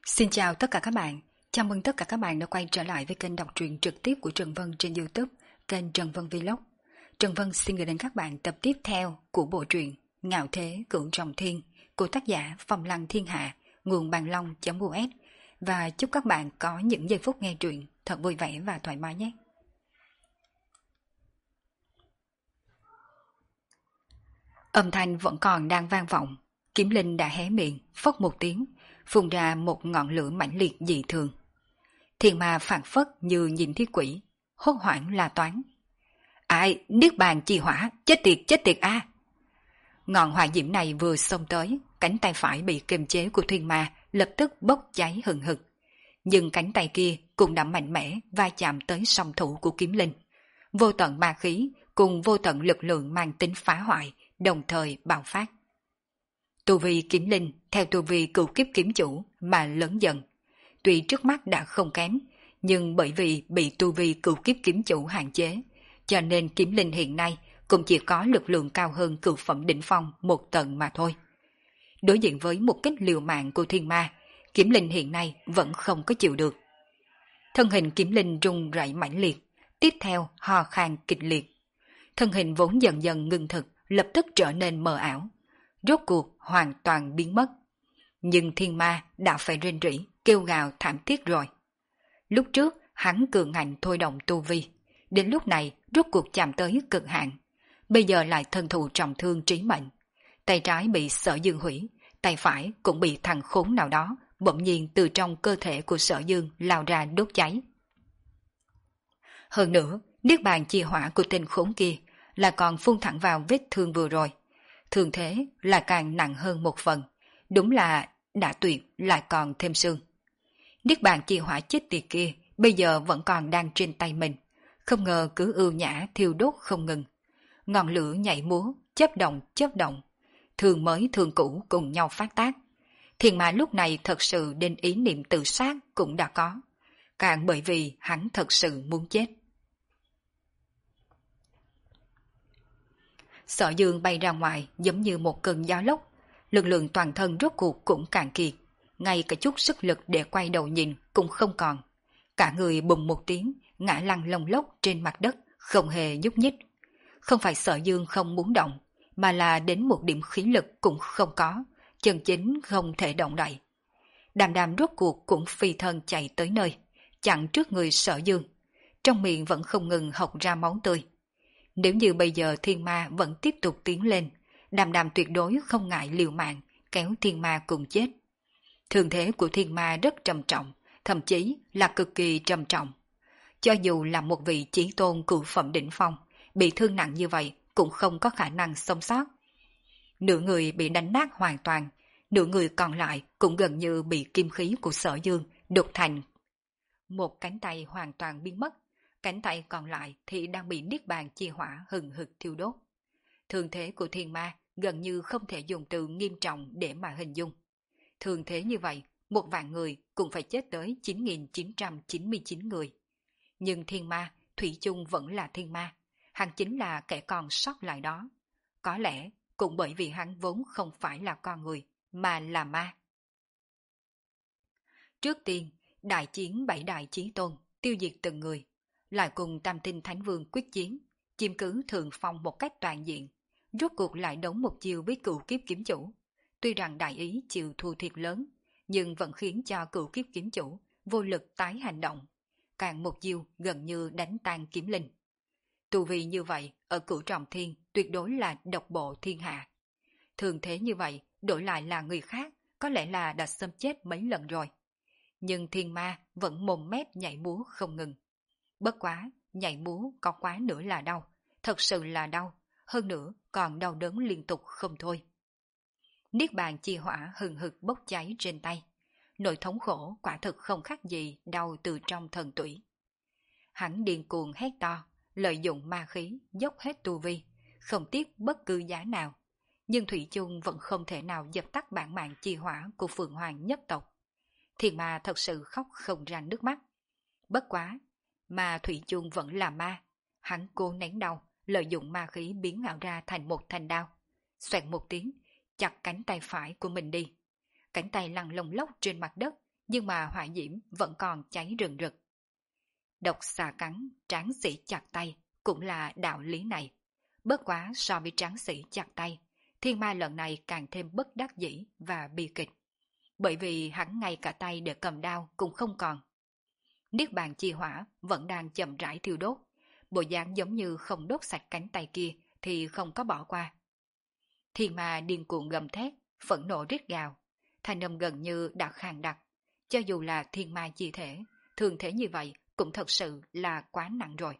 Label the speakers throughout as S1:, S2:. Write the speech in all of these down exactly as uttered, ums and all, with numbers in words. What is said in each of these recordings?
S1: Xin chào tất cả các bạn, chào mừng tất cả các bạn đã quay trở lại với kênh đọc truyện trực tiếp của Trần Vân trên YouTube, kênh Trần Vân Vlog. Trần Vân xin gửi đến các bạn tập tiếp theo của bộ truyện Ngạo Thế Cưỡng Trọng Thiên của tác giả Phong Lăng Thiên Hạ, nguồn bàn long.us, và chúc các bạn có những giây phút nghe truyện thật vui vẻ và thoải mái nhé. Âm thanh vẫn còn đang vang vọng, Kiếm Linh đã hé miệng, phất một tiếng, phun ra một ngọn lửa mãnh liệt dị thường. Thiên ma phản phất như nhìn thấy quỷ, hốt hoảng la toán. Ai, niết bàn chi hỏa, chết tiệt chết tiệt a! À. Ngọn hỏa diễm này vừa xông tới, cánh tay phải bị kiềm chế của thiên ma lập tức bốc cháy hừng hực. Nhưng cánh tay kia cũng đã mạnh mẽ va chạm tới song thủ của Kiếm Linh. Vô tận ma khí cùng vô tận lực lượng mang tính phá hoại đồng thời bạo phát. Tu vi Kiếm Linh theo tu vi cửu kiếp kiếm chủ mà lớn dần. Tuy trước mắt đã không kém, nhưng bởi vì bị tu vi cửu kiếp kiếm chủ hạn chế, cho nên Kiếm Linh hiện nay cũng chỉ có lực lượng cao hơn cửu phẩm đỉnh phong một tầng mà thôi. Đối diện với một kích liều mạng của thiên ma, Kiếm Linh hiện nay vẫn không có chịu được. Thân hình Kiếm Linh rung rẩy mãnh liệt, tiếp theo ho khan kịch liệt. Thân hình vốn dần dần ngưng thực lập tức trở nên mờ ảo, rốt cuộc hoàn toàn biến mất. Nhưng thiên ma đã phải rên rỉ, kêu gào thảm thiết rồi. Lúc trước hắn cường ngạnh thôi động tu vi, đến lúc này rốt cuộc chạm tới cực hạn. Bây giờ lại thân thụ trọng thương trí mệnh. Tay trái bị Sở Dương hủy, tay phải cũng bị thằng khốn nào đó bỗng nhiên từ trong cơ thể của Sở Dương lao ra đốt cháy. Hơn nữa, niết bàn chi hỏa của tên khốn kia là còn phun thẳng vào vết thương vừa rồi. Thường thế là càng nặng hơn một phần, đúng là đã tuyệt lại còn thêm xương. Niết bàn chi hỏa chết tiệt kia bây giờ vẫn còn đang trên tay mình, không ngờ cứ ưu nhã thiêu đốt không ngừng. Ngọn lửa nhảy múa, chớp động chớp động, thương mới thương cũ cùng nhau phát tác. Thiên ma lúc này thật sự đến ý niệm tự sát cũng đã có, càng bởi vì hắn thật sự muốn chết. Sở Dương bay ra ngoài giống như một cơn gió lốc, lực lượng toàn thân rốt cuộc cũng cạn kiệt, ngay cả chút sức lực để quay đầu nhìn cũng không còn. Cả người bùng một tiếng, ngã lăn lông lốc trên mặt đất, không hề nhúc nhích. Không phải Sở Dương không muốn động, mà là đến một điểm khí lực cũng không có, chân chính không thể động đậy. Đàm Đàm rốt cuộc cũng phi thân chạy tới nơi, chặn trước người Sở Dương, trong miệng vẫn không ngừng hộc ra máu tươi. Nếu như bây giờ thiên ma vẫn tiếp tục tiến lên, Đàm Đàm tuyệt đối không ngại liều mạng, kéo thiên ma cùng chết. Thương thế của thiên ma rất trầm trọng, thậm chí là cực kỳ trầm trọng. Cho dù là một vị chí tôn cửu phẩm đỉnh phong, bị thương nặng như vậy cũng không có khả năng sống sót. Nửa người bị đánh nát hoàn toàn, nửa người còn lại cũng gần như bị kim khí của Sở Dương đục thành. Một cánh tay hoàn toàn biến mất, cánh tay còn lại thì đang bị niết bàn chi hỏa hừng hực thiêu đốt. Thương thế của thiên ma gần như không thể dùng từ nghiêm trọng để mà hình dung. Thương thế như vậy, một vạn người cũng phải chết tới chín nghìn chín trăm chín mươi chín người. Nhưng thiên ma, thủy chung vẫn là thiên ma, hắn chính là kẻ còn sót lại đó. Có lẽ cũng bởi vì hắn vốn không phải là con người, mà là ma. Trước tiên, đại chiến bảy đại chí tôn, tiêu diệt từng người, lại cùng Tam Tinh Thánh Vương quyết chiến, chiếm cứ thượng phong một cách toàn diện, rốt cuộc lại đấu một chiều với cửu kiếp kiếm chủ. Tuy rằng đại ý chịu thua thiệt lớn, nhưng vẫn khiến cho cửu kiếp kiếm chủ vô lực tái hành động, càng một chiều gần như đánh tan Kiếm Linh. Tu vi như vậy ở cửu trọng thiên tuyệt đối là độc bộ thiên hạ. Thường thế như vậy đổi lại là người khác có lẽ là đã xâm chết mấy lần rồi. Nhưng thiên ma vẫn mồm mép nhảy múa không ngừng. Bất quá, nhảy múa có quá nữa là đau, thật sự là đau, hơn nữa còn đau đớn liên tục không thôi. Niết bàn chi hỏa hừng hực bốc cháy trên tay, nỗi thống khổ quả thực không khác gì đau từ trong thần tủy. Hắn điên cuồng hét to, lợi dụng ma khí, dốc hết tu vi, không tiếc bất cứ giá nào, nhưng thủy chung vẫn không thể nào dập tắt bản mạng chi hỏa của Phượng Hoàng nhất tộc. Thiên ma thật sự khóc không ra nước mắt. Bất quá, mà thủy chung vẫn là ma, hắn cố nén đau, lợi dụng ma khí biến ảo ra thành một thanh đao, xoẹt một tiếng, chặt cánh tay phải của mình đi. Cánh tay lăn lông lốc trên mặt đất, nhưng mà hỏa diễm vẫn còn cháy rừng rực. Độc xà cắn, tráng sĩ chặt tay, cũng là đạo lý này. Bất quá so với tráng sĩ chặt tay, thiên ma lần này càng thêm bất đắc dĩ và bi kịch. Bởi vì hắn ngay cả tay để cầm đao cũng không còn. Niết bàn chi hỏa vẫn đang chậm rãi thiêu đốt, bộ dáng giống như không đốt sạch cánh tay kia thì không có bỏ qua. Thiên ma điên cuồng gầm thét, phẫn nộ rít gào, thanh âm gần như đã khàn đặc. Cho dù là thiên ma chi thể, thường thế như vậy cũng thật sự là quá nặng rồi.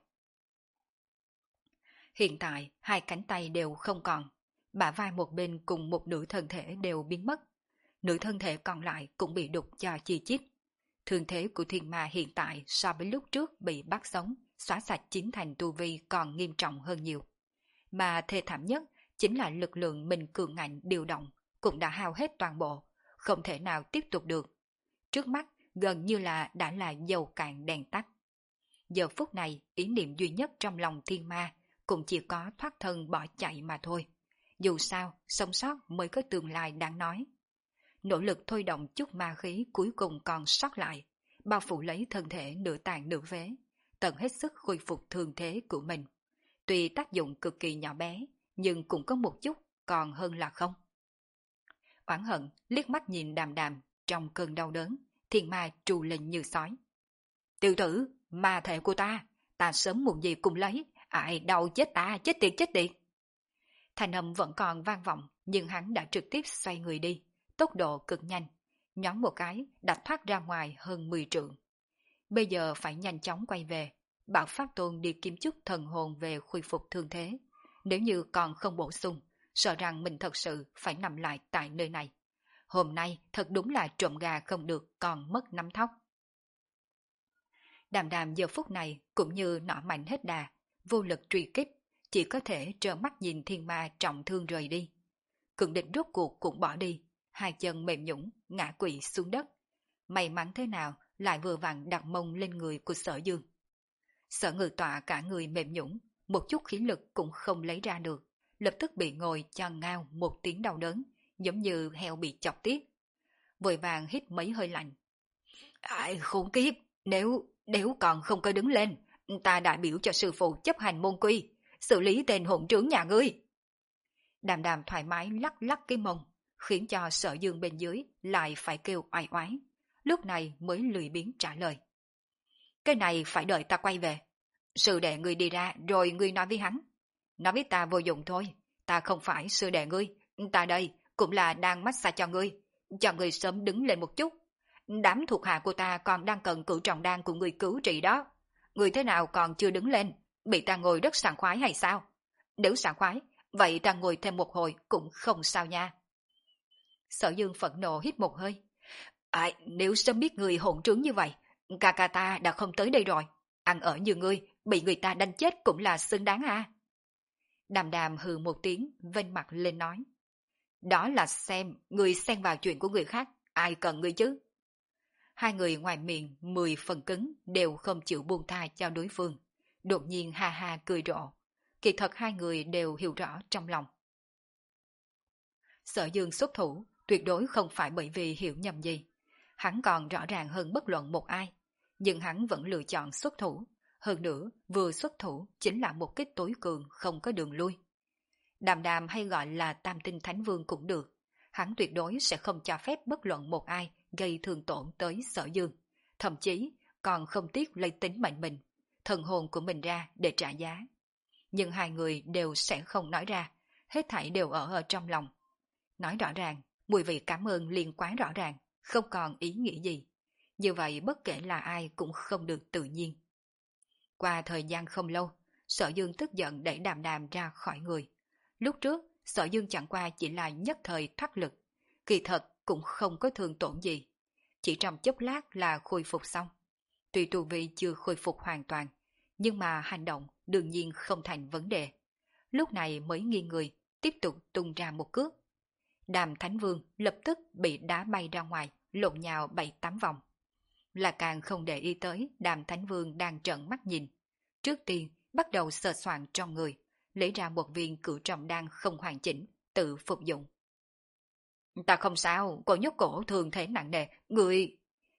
S1: Hiện tại hai cánh tay đều không còn, bả vai một bên cùng một nửa thân thể đều biến mất. Nửa thân thể còn lại cũng bị đục cho chi chít. Thương thế của thiên ma hiện tại so với lúc trước bị bắt sống, xóa sạch chín thành tu vi còn nghiêm trọng hơn nhiều. Mà thê thảm nhất chính là lực lượng mình cường ngạnh điều động cũng đã hao hết toàn bộ, không thể nào tiếp tục được. Trước mắt gần như là đã là dầu cạn đèn tắt. Giờ phút này ý niệm duy nhất trong lòng thiên ma cũng chỉ có thoát thân bỏ chạy mà thôi. Dù sao, sống sót mới có tương lai đáng nói. Nỗ lực thôi động chút ma khí cuối cùng còn sót lại, bao phủ lấy thân thể nửa tàn nửa phế, tận hết sức khôi phục thương thế của mình. Tuy tác dụng cực kỳ nhỏ bé, nhưng cũng có một chút còn hơn là không. Oán hận liếc mắt nhìn Đàm Đàm, trong cơn đau đớn, thiên ma trù lên như sói. Tiểu tử, ma thể của ta, ta sớm muộn gì cũng lấy, ai đau chết ta, chết tiệt chết tiệt. Thanh âm vẫn còn vang vọng, nhưng hắn đã trực tiếp xoay người đi, tốc độ cực nhanh, nhón một cái đã thoát ra ngoài hơn mười trượng. Bây giờ phải nhanh chóng quay về, bảo Pháp Tôn đi kiếm chút thần hồn về khôi phục thương thế. Nếu như còn không bổ sung, sợ rằng mình thật sự phải nằm lại tại nơi này. Hôm nay thật đúng là trộm gà không được còn mất nắm thóc. Đàm Đàm giờ phút này cũng như nỏ mạnh hết đà, vô lực truy kích, chỉ có thể trơ mắt nhìn thiên ma trọng thương rời đi. Cường địch rốt cuộc cũng bỏ đi, hai chân mềm nhũn ngã quỵ xuống đất. May mắn thế nào lại vừa vặn đặt mông lên người của Sở Dương. Sở Ngự Tọa cả người mềm nhũn, một chút khí lực cũng không lấy ra được, lập tức bị ngồi cho ngao một tiếng đau đớn, giống như heo bị chọc tiết. Vội vàng hít mấy hơi lạnh. Ai khốn kiếp, nếu nếu còn không có đứng lên, ta đại biểu cho sư phụ chấp hành môn quy, xử lý tên hỗn trướng nhà ngươi. Đàm Đàm thoải mái lắc lắc cái mông, khiến cho Sở Dương bên dưới lại phải kêu oai oái. Lúc này mới lười biếng trả lời. Cái này phải đợi ta quay về. Sư đệ ngươi đi ra rồi ngươi nói với hắn. Nói với ta vô dụng thôi, ta không phải sư đệ ngươi, ta đây cũng là đang massage cho ngươi, cho ngươi sớm đứng lên một chút. Đám thuộc hạ của ta còn đang cần cửu trọng đan của ngươi cứu trị đó. Ngươi thế nào còn chưa đứng lên, bị ta ngồi rất sảng khoái hay sao? Nếu sảng khoái, vậy ta ngồi thêm một hồi cũng không sao nha. Sở Dương phẫn nộ hít một hơi. À, nếu sớm biết người hỗn trướng như vậy, ca ca ta đã không tới đây rồi. Ăn ở như ngươi, bị người ta đánh chết cũng là xứng đáng à. Đàm Đàm hừ một tiếng, vênh mặt lên nói. Đó là xem, người xen vào chuyện của người khác, ai cần ngươi chứ? Hai người ngoài miệng mười phần cứng đều không chịu buông tha cho đối phương. Đột nhiên ha ha cười rộ. Kỳ thật hai người đều hiểu rõ trong lòng. Sở Dương xuất thủ tuyệt đối không phải bởi vì hiểu nhầm gì. Hắn còn rõ ràng hơn bất luận một ai, nhưng hắn vẫn lựa chọn xuất thủ. Hơn nữa, vừa xuất thủ chính là một kích tối cường không có đường lui. Đàm Đàm hay gọi là Tam Tinh Thánh Vương cũng được, hắn tuyệt đối sẽ không cho phép bất luận một ai gây thương tổn tới Sở Dương, thậm chí còn không tiếc lấy tính mệnh mình, thần hồn của mình ra để trả giá. Nhưng hai người đều sẽ không nói ra, hết thảy đều ở ở trong lòng. Nói rõ ràng, mùi vị cảm ơn liền quá rõ ràng, không còn ý nghĩa gì. Như vậy bất kể là ai cũng không được tự nhiên. Qua thời gian không lâu, Sở Dương tức giận đẩy Đàm Đàm ra khỏi người. Lúc trước, Sở Dương chẳng qua chỉ là nhất thời thoát lực, kỳ thật cũng không có thương tổn gì. Chỉ trong chốc lát là khôi phục xong. Tuy tu vi chưa khôi phục hoàn toàn, nhưng mà hành động đương nhiên không thành vấn đề. Lúc này mới nghiêng người, tiếp tục tung ra một cước. Đàm Thánh Vương lập tức bị đá bay ra ngoài, lộn nhào bảy tám vòng. Là càng không để ý tới Đàm Thánh Vương đang trợn mắt nhìn. Trước tiên bắt đầu sờ soạn trong người, lấy ra một viên cửu trọng đan không hoàn chỉnh, tự phục dụng. Ta không sao, cô nhốt cổ thường thế nặng nề, người...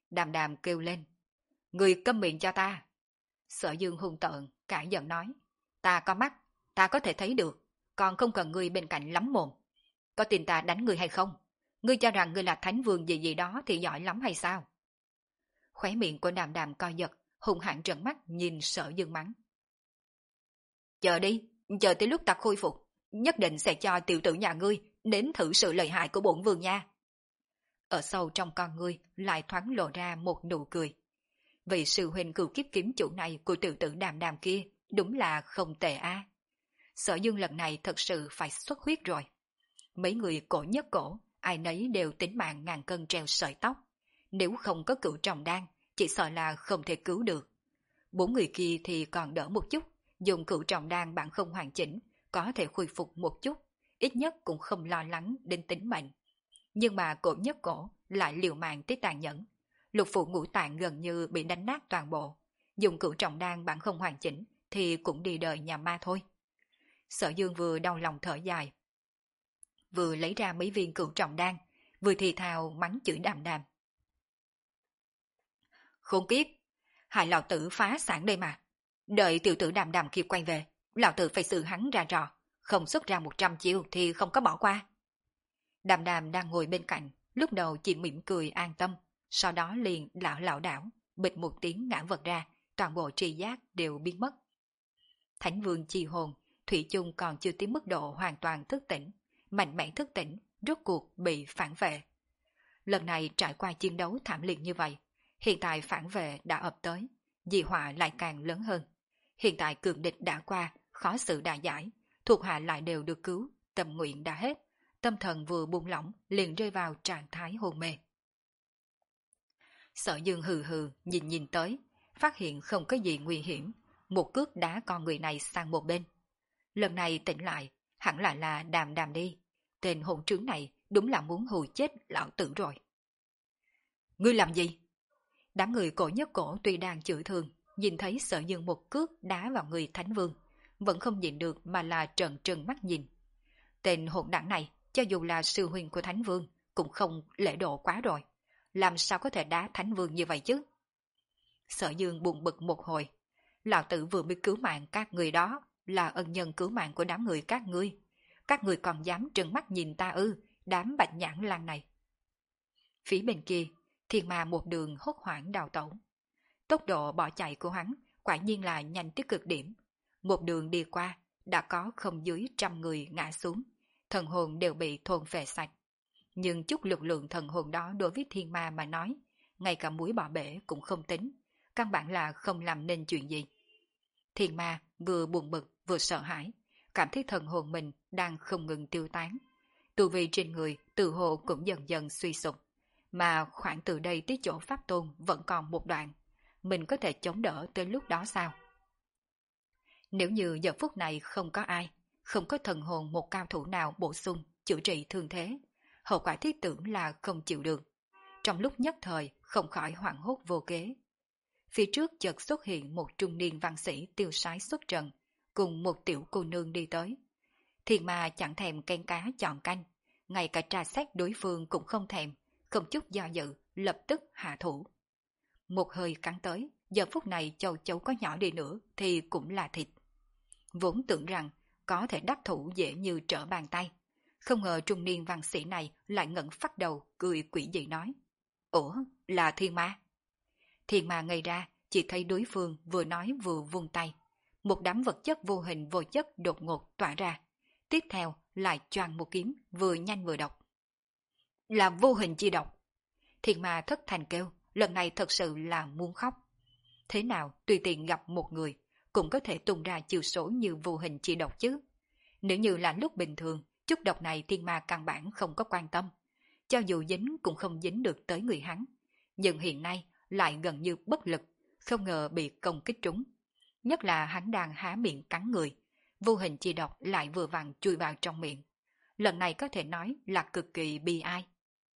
S1: Đàm đàm kêu lên. Người câm miệng cho ta. Sở Dương hung tợn, cả giận nói. Ta có mắt, ta có thể thấy được, còn không cần ngươi bên cạnh lắm mồm. Có tin ta đánh ngươi hay không? Ngươi cho rằng ngươi là thánh vương gì gì đó thì giỏi lắm hay sao? Khóe miệng của đàm đàm co giật, hung hãn trợn mắt nhìn Sở Dương mắng. Chờ đi, chờ tới lúc ta khôi phục, nhất định sẽ cho tiểu tử nhà ngươi đến thử sự lợi hại của bổn vương nha. Ở sâu trong con ngươi lại thoáng lộ ra một nụ cười. Vị sư huynh cửu kiếp kiếm chủ này của tiểu tử đàm đàm kia đúng là không tệ a. Sở Dương lần này thật sự phải xuất huyết rồi. Mấy người cổ nhất cổ, ai nấy đều tính mạng ngàn cân treo sợi tóc. Nếu không có cửu trọng đan, chỉ sợ là không thể cứu được. Bốn người kia thì còn đỡ một chút, dùng cửu trọng đan bản không hoàn chỉnh, có thể khôi phục một chút, ít nhất cũng không lo lắng đến tính mệnh. Nhưng mà cổ nhất cổ lại liều mạng tới tàn nhẫn. Lục phủ ngũ tạng gần như bị đánh nát toàn bộ, dùng cửu trọng đan bản không hoàn chỉnh thì cũng đi đời nhà ma thôi. Sở Dương vừa đau lòng thở dài, vừa lấy ra mấy viên cửu trọng đan, vừa thì thào mắng chửi đàm đàm. Khốn kiếp, hại lão tử phá sản đây mà. Đợi tiểu tử đàm đàm kia quay về, lão tử phải xử hắn ra trò, không xuất ra một trăm chiêu thì không có bỏ qua. Đàm đàm đang ngồi bên cạnh, lúc đầu chỉ mỉm cười an tâm, sau đó liền lảo lảo đảo, bịch một tiếng ngã vật ra, toàn bộ tri giác đều biến mất. Thánh vương chi hồn, thủy chung còn chưa tới mức độ hoàn toàn thức tỉnh, mạnh mẽ thức tỉnh, rốt cuộc bị phản vệ. Lần này trải qua chiến đấu thảm liệt như vậy, hiện tại phản vệ đã ập tới, dị họa lại càng lớn hơn. Hiện tại cường địch đã qua, khó xử đã giải, thuộc hạ lại đều được cứu, tâm nguyện đã hết, tâm thần vừa buông lỏng liền rơi vào trạng thái hôn mê. Sở Dương hừ hừ nhìn nhìn tới, phát hiện không có gì nguy hiểm, một cước đá con người này sang một bên. Lần này tỉnh lại, hẳn lại là đàm đàm đi, tên hỗn trướng này đúng là muốn hù chết lão tử rồi. Ngươi làm gì? Đám người cổ nhất cổ tuy đang chửi thường, nhìn thấy Sở Dương một cước đá vào người thánh vương, vẫn không nhịn được mà là trợn trừng mắt nhìn. Tên hỗn đảng này, cho dù là sư huynh của thánh vương, cũng không lễ độ quá rồi. Làm sao có thể đá thánh vương như vậy chứ? Sở Dương buồn bực một hồi. Lão tử vừa mới cứu mạng các người đó, là ân nhân cứu mạng của đám người các ngươi. Các người còn dám trừng mắt nhìn ta ư, đám bạch nhãn lan này. Phía bên kia, thiên ma một đường hốt hoảng đào tẩu. Tốc độ bỏ chạy của hắn quả nhiên là nhanh tới cực điểm. Một đường đi qua, đã có không dưới trăm người ngã xuống, thần hồn đều bị thôn phệ sạch. Nhưng chút lực lượng thần hồn đó đối với thiên ma mà nói, ngay cả muối bỏ bể cũng không tính, căn bản là không làm nên chuyện gì. Thiên ma vừa buồn bực vừa sợ hãi, cảm thấy thần hồn mình đang không ngừng tiêu tán. Tu vi trên người tự hồ cũng dần dần suy sụp, mà khoảng từ đây tới chỗ pháp tôn vẫn còn một đoạn. Mình có thể chống đỡ tới lúc đó sao? Nếu như giờ phút này không có ai, không có thần hồn một cao thủ nào bổ sung, chữa trị thương thế, hậu quả thiết tưởng là không chịu được. Trong lúc nhất thời không khỏi hoảng hốt vô kế. Phía trước chợt xuất hiện một trung niên văn sĩ tiêu sái xuất trận, cùng một tiểu cô nương đi tới. Thiên ma chẳng thèm canh cá chọn canh, ngay cả trà xét đối phương cũng không thèm, không chút do dự, lập tức hạ thủ. Một hơi cắn tới, giờ phút này châu chấu có nhỏ đi nữa thì cũng là thịt. Vốn tưởng rằng có thể đắc thủ dễ như trở bàn tay, không ngờ trung niên văn sĩ này lại ngẩng phát đầu cười quỷ dị nói. Ủa, là thiên ma? Thiên ma ngây ra, chỉ thấy đối phương vừa nói vừa vung tay. Một đám vật chất vô hình vô chất đột ngột tỏa ra. Tiếp theo lại choàng một kiếm vừa nhanh vừa độc. Là vô hình chi độc. Thiên ma thất thành kêu, lần này thật sự là muốn khóc. Thế nào tùy tiện gặp một người cũng có thể tung ra chiêu số như vô hình chi độc chứ? Nếu như là lúc bình thường, chút độc này thiên ma căn bản không có quan tâm. Cho dù dính cũng không dính được tới người hắn. Nhưng hiện nay lại gần như bất lực, không ngờ bị công kích trúng. Nhất là hắn đang há miệng cắn người, vô hình chi độc lại vừa vặn chui vào trong miệng. Lần này có thể nói là cực kỳ bi ai.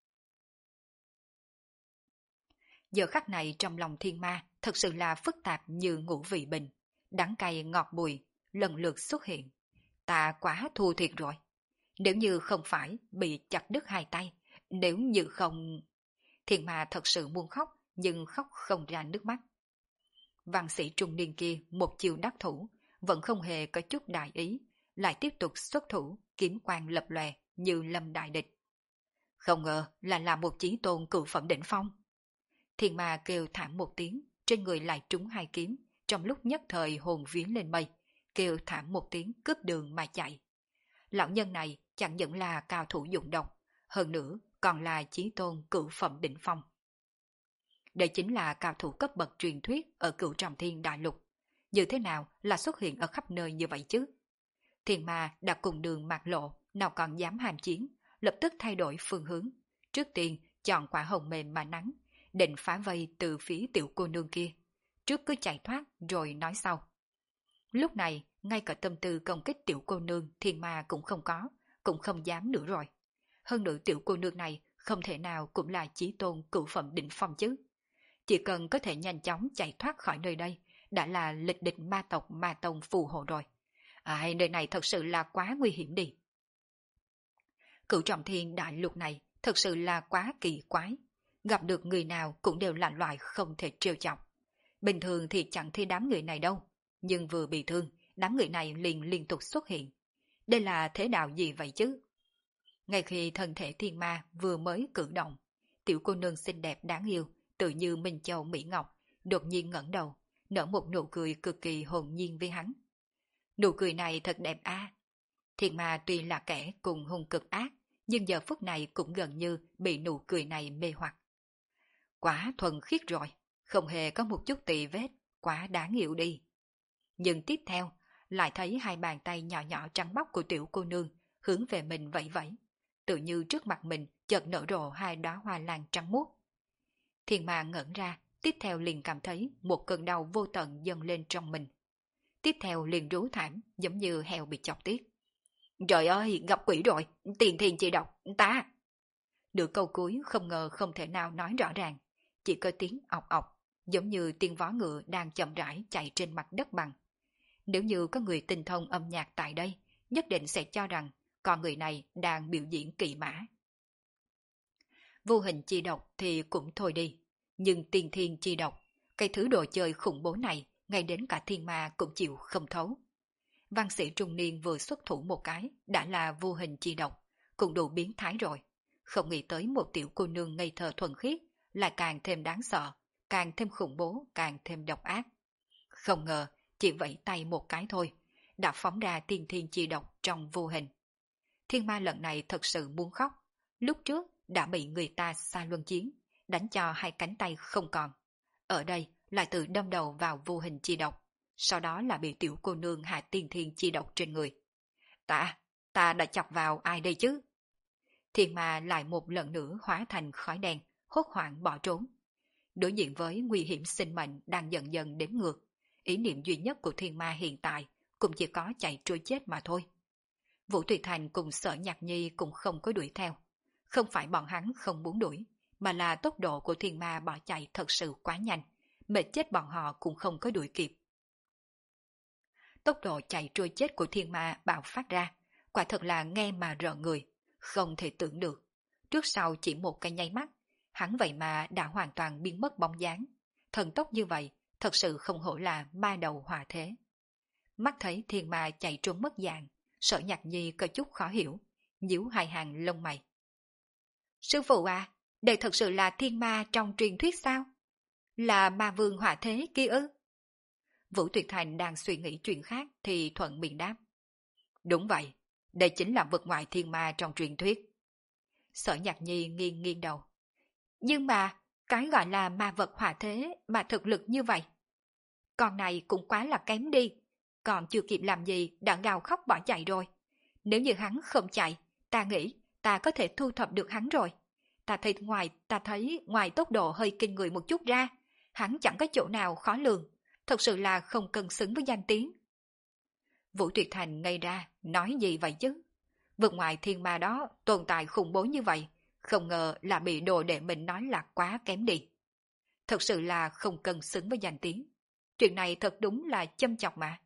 S1: Giờ khắc này trong lòng thiên ma thật sự là phức tạp như ngũ vị bình, đắng cay ngọt bùi, lần lượt xuất hiện. Ta quá thua thiệt rồi. Nếu như không phải bị chặt đứt hai tay, nếu như không... Thiên ma thật sự muốn khóc, nhưng khóc không ra nước mắt. Văn sĩ trung niên kia một chiều đắc thủ, vẫn không hề có chút đại ý, lại tiếp tục xuất thủ, kiếm quang lập lòe như lâm đại địch. Không ngờ là là một chí tôn cửu phẩm đỉnh phong. Thiên ma kêu thảm một tiếng, trên người lại trúng hai kiếm, trong lúc nhất thời hồn vía lên mây, kêu thảm một tiếng cướp đường mà chạy. Lão nhân này chẳng những là cao thủ dụng độc, hơn nữa còn là chí tôn cửu phẩm đỉnh phong. Đây chính là cao thủ cấp bậc truyền thuyết ở Cửu Trọng Thiên Đại Lục. Như thế nào là xuất hiện ở khắp nơi như vậy chứ? Thiên ma đã cùng đường mạc lộ, nào còn dám hàm chiến, lập tức thay đổi phương hướng. Trước tiên chọn quả hồng mềm mà nắng, định phá vây từ phía tiểu cô nương kia. Trước cứ chạy thoát rồi nói sau. Lúc này, ngay cả tâm tư công kích tiểu cô nương thiên ma cũng không có, cũng không dám nữa rồi. Hơn nữa tiểu cô nương này không thể nào cũng là chí tôn cửu phẩm đỉnh phong chứ. Chỉ cần có thể nhanh chóng chạy thoát khỏi nơi đây, đã là lịch địch ma tộc ma tông phù hộ rồi. À, nơi này thật sự là quá nguy hiểm đi. Cửu Trọng Thiên Đại Lục này thật sự là quá kỳ quái. Gặp được người nào cũng đều là loại không thể trêu chọc. Bình thường thì chẳng thấy đám người này đâu, nhưng vừa bị thương, đám người này liền liên tục xuất hiện. Đây là thế đạo gì vậy chứ? Ngay khi thân thể thiên ma vừa mới cử động, tiểu cô nương xinh đẹp đáng yêu, tự như Minh Châu Mỹ Ngọc, đột nhiên ngẩng đầu, nở một nụ cười cực kỳ hồn nhiên với hắn. Nụ cười này thật đẹp a. À. Thiên ma tuy là kẻ cùng hung cực ác, nhưng giờ phút này cũng gần như bị nụ cười này mê hoặc. Quá thuần khiết rồi, không hề có một chút tì vết, quá đáng yêu đi. Nhưng tiếp theo, lại thấy hai bàn tay nhỏ nhỏ trắng bóc của tiểu cô nương hướng về mình vẫy vẫy, tự như trước mặt mình chợt nở rộ hai đóa hoa lan trắng muốt. Thiên ma ngẩn ra, tiếp theo liền cảm thấy một cơn đau vô tận dâng lên trong mình. Tiếp theo liền rú thảm, giống như heo bị chọc tiết. Trời ơi, gặp quỷ rồi, tiền thiền chị độc, ta. Nửa câu cuối không ngờ không thể nào nói rõ ràng, chỉ có tiếng ọc ọc, giống như tiếng vó ngựa đang chậm rãi chạy trên mặt đất bằng. Nếu như có người tinh thông âm nhạc tại đây, nhất định sẽ cho rằng con người này đang biểu diễn kỳ mã. Vô hình chi độc thì cũng thôi đi, nhưng tiên thiên chi độc, cái thứ đồ chơi khủng bố này, ngay đến cả thiên ma cũng chịu không thấu. Văn sĩ trung niên vừa xuất thủ một cái, đã là vô hình chi độc, cũng đủ biến thái rồi. Không nghĩ tới một tiểu cô nương ngây thơ thuần khiết, lại càng thêm đáng sợ, càng thêm khủng bố, càng thêm độc ác. Không ngờ, chỉ vẫy tay một cái thôi, đã phóng ra tiên thiên chi độc trong vô hình. Thiên ma lần này thật sự muốn khóc, lúc trước đã bị người ta xa luân chiến, đánh cho hai cánh tay không còn. Ở đây lại tự đâm đầu vào vô hình chi độc, sau đó là bị tiểu cô nương hạ tiên thiên chi độc trên người. Ta, ta đã chọc vào ai đây chứ? Thiên ma lại một lần nữa hóa thành khói đen, hốt hoảng bỏ trốn. Đối diện với nguy hiểm sinh mệnh đang dần dần đếm ngược, ý niệm duy nhất của thiên ma hiện tại cũng chỉ có chạy trôi chết mà thôi. Vũ Tùy Thành cùng Sở Nhạc Nhi cũng không có đuổi theo. Không phải bọn hắn không muốn đuổi, mà là tốc độ của thiên ma bỏ chạy thật sự quá nhanh, mệt chết bọn họ cũng không có đuổi kịp. Tốc độ chạy trôi chết của thiên ma bạo phát ra, quả thật là nghe mà rợn người, không thể tưởng được. Trước sau chỉ một cái nháy mắt, hắn vậy mà đã hoàn toàn biến mất bóng dáng. Thần tốc như vậy, thật sự không hổ là ma đầu hỏa thế. Mắt thấy thiên ma chạy trốn mất dạng, Sở Nhạc Nhi có chút khó hiểu, nhíu hai hàng lông mày. Sư phụ à, đây thật sự là thiên ma trong truyền thuyết sao? Là ma vương hỏa thế kia ư? Vũ Tuyệt Thành đang suy nghĩ chuyện khác thì thuận miệng đáp. Đúng vậy, đây chính là vực ngoại thiên ma trong truyền thuyết. Sở Nhạc Nhi nghiêng nghiêng đầu. Nhưng mà, cái gọi là ma vật hỏa thế mà thực lực như vậy. Con này cũng quá là kém đi, còn chưa kịp làm gì đã gào khóc bỏ chạy rồi. Nếu như hắn không chạy, ta nghĩ ta có thể thu thập được hắn rồi. Ta thấy ngoài, ta thấy ngoài tốc độ hơi kinh người một chút ra, hắn chẳng có chỗ nào khó lường, thật sự là không cân xứng với danh tiếng. Vũ Tuyệt Thành ngây ra, nói gì vậy chứ? Vực ngoài thiên ma đó tồn tại khủng bố như vậy, không ngờ là bị đồ đệ mình nói là quá kém đi. Thật sự là không cân xứng với danh tiếng. Chuyện này thật đúng là châm chọc mà.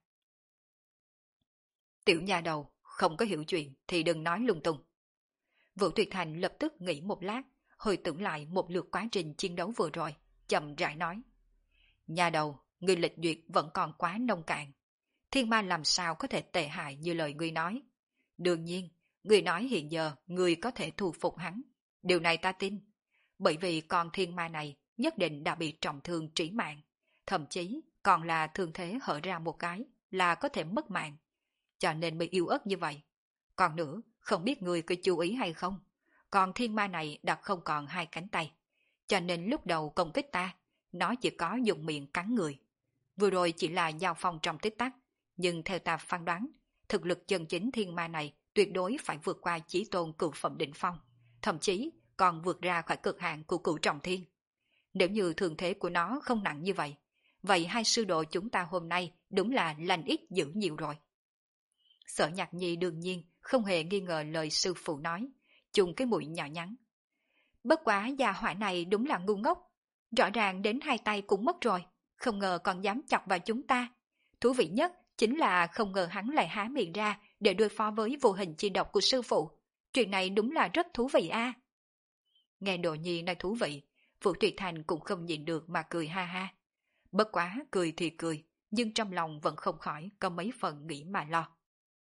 S1: Tiểu nha đầu, không có hiểu chuyện thì đừng nói lung tung. Vũ Tuyệt Thành lập tức nghĩ một lát, hồi tưởng lại một lượt quá trình chiến đấu vừa rồi, chậm rãi nói. Nhà đầu, người lịch duyệt vẫn còn quá nông cạn. Thiên ma làm sao có thể tệ hại như lời ngươi nói. Đương nhiên, ngươi nói hiện giờ ngươi có thể thu phục hắn. Điều này ta tin. Bởi vì con thiên ma này nhất định đã bị trọng thương trí mạng. Thậm chí còn là thương thế hở ra một cái là có thể mất mạng. Cho nên mới yêu ớt như vậy. Còn nữa, không biết ngươi có chú ý hay không? Còn thiên ma này đã không còn hai cánh tay. Cho nên lúc đầu công kích ta, nó chỉ có dùng miệng cắn người. Vừa rồi chỉ là giao phong trong tích tắc. Nhưng theo ta phán đoán, thực lực chân chính thiên ma này tuyệt đối phải vượt qua chí tôn cửu phẩm đỉnh phong. Thậm chí còn vượt ra khỏi cực hạn của cửu trọng thiên. Nếu như thường thế của nó không nặng như vậy, vậy hai sư đồ chúng ta hôm nay đúng là lành ít dữ nhiều rồi. Sở Nhạc Nhi đương nhiên không hề nghi ngờ lời sư phụ nói, chung cái mũi nhỏ nhắn. Bất quá gia hỏa này đúng là ngu ngốc, rõ ràng đến hai tay cũng mất rồi, không ngờ còn dám chọc vào chúng ta. Thú vị nhất chính là không ngờ hắn lại há miệng ra để đối phó với vô hình chi độc của sư phụ. Chuyện này đúng là rất thú vị a. Nghe Đồ Nhi nói thú vị, Vũ Tuyệt Thành cũng không nhịn được mà cười ha ha. Bất quá cười thì cười, nhưng trong lòng vẫn không khỏi có mấy phần nghĩ mà lo.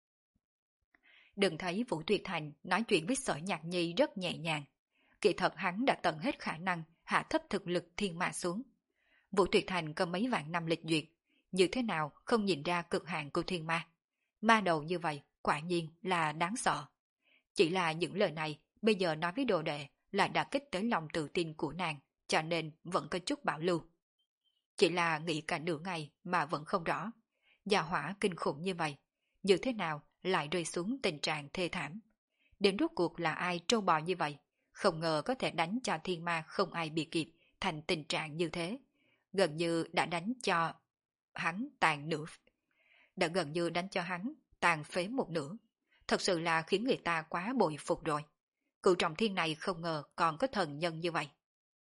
S1: Đừng thấy Vũ Tuyệt Thành nói chuyện với Sở Nhạc Nhi rất nhẹ nhàng. Kỳ thật hắn đã tận hết khả năng hạ thấp thực lực thiên ma xuống. Vũ Tuyệt Thành có mấy vạn năm lịch duyệt, như thế nào không nhìn ra cực hạn của thiên ma. Ma đầu như vậy quả nhiên là đáng sợ. Chỉ là những lời này bây giờ nói với đồ đệ lại đã kích tới lòng tự tin của nàng, cho nên vẫn có chút bảo lưu. Chỉ là nghĩ cả nửa ngày mà vẫn không rõ. Gia hỏa kinh khủng như vậy, như thế nào lại rơi xuống tình trạng thê thảm. Đến rốt cuộc là ai trâu bò như vậy, không ngờ có thể đánh cho thiên ma không ai bị kịp thành tình trạng như thế. Gần như đã đánh cho hắn tàn nửa, đã gần như đánh cho hắn tàn phế một nửa. Thật sự là khiến người ta quá bội phục rồi. Cửu trọng thiên này không ngờ còn có thần nhân như vậy.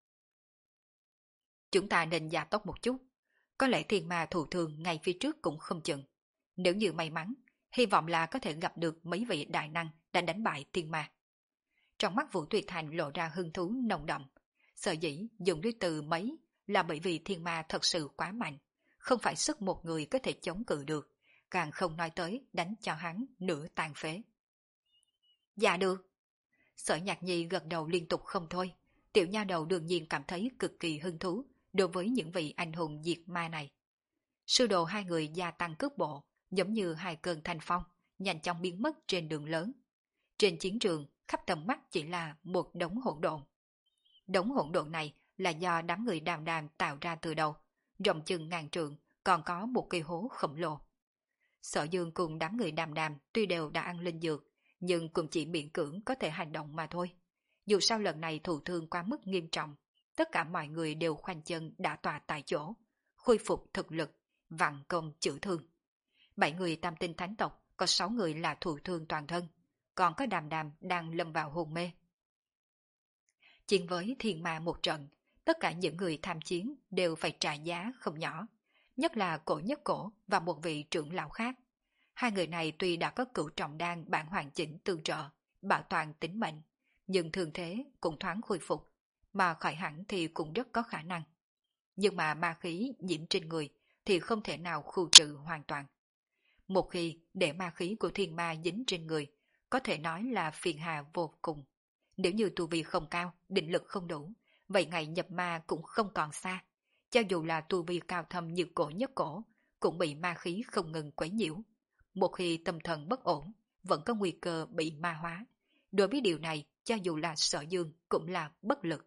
S1: Chúng ta nên gia tốc một chút. Có lẽ thiên ma thù thường ngay phía trước cũng không chừng. Nếu như may mắn, hy vọng là có thể gặp được mấy vị đại năng đã đánh bại thiên ma. Trong mắt Vũ Tuyệt Thành lộ ra hứng thú nồng đậm. Sở dĩ dùng đối từ mấy là bởi vì thiên ma thật sự quá mạnh. Không phải sức một người có thể chống cự được. Càng không nói tới đánh cho hắn nửa tàn phế. Dạ được. Sở Nhạc Nhi gật đầu liên tục không thôi. Tiểu nha đầu đương nhiên cảm thấy cực kỳ hứng thú đối với những vị anh hùng diệt ma này. Sư đồ hai người gia tăng cước bộ, giống như hai cơn thanh phong, nhanh chóng biến mất trên đường lớn. Trên chiến trường, khắp tầm mắt chỉ là một đống hỗn độn. Đống hỗn độn này là do đám người đàm đàm tạo ra từ đầu, rộng chừng ngàn trượng, còn có một cây hố khổng lồ. Sở Dương cùng đám người đàm đàm tuy đều đã ăn linh dược, nhưng cũng chỉ miễn cưỡng có thể hành động mà thôi. Dù sao lần này thụ thương quá mức nghiêm trọng, tất cả mọi người đều khoanh chân đã tọa tại chỗ, khôi phục thực lực, vạn công chữa thương. Bảy người tam tinh thánh tộc, có sáu người là thụ thương toàn thân, còn có đàm đàm đang lâm vào hôn mê. Chiến với thiên ma một trận, tất cả những người tham chiến đều phải trả giá không nhỏ, nhất là Cổ Nhất Cổ và một vị trưởng lão khác. Hai người này tuy đã có cửu trọng đan bản hoàn chỉnh tương trợ, bảo toàn tính mệnh, nhưng thường thế cũng thoáng khôi phục, mà khỏi hẳn thì cũng rất có khả năng. Nhưng mà ma khí nhiễm trên người thì không thể nào khu trừ hoàn toàn. Một khi để ma khí của thiên ma dính trên người, có thể nói là phiền hà vô cùng. Nếu như tu vi không cao, định lực không đủ, vậy ngày nhập ma cũng không còn xa. Cho dù là tu vi cao thâm như Cổ Nhất Cổ, cũng bị ma khí không ngừng quấy nhiễu. Một khi tâm thần bất ổn, vẫn có nguy cơ bị ma hóa. Đối với điều này, cho dù là Sở Dương cũng là bất lực.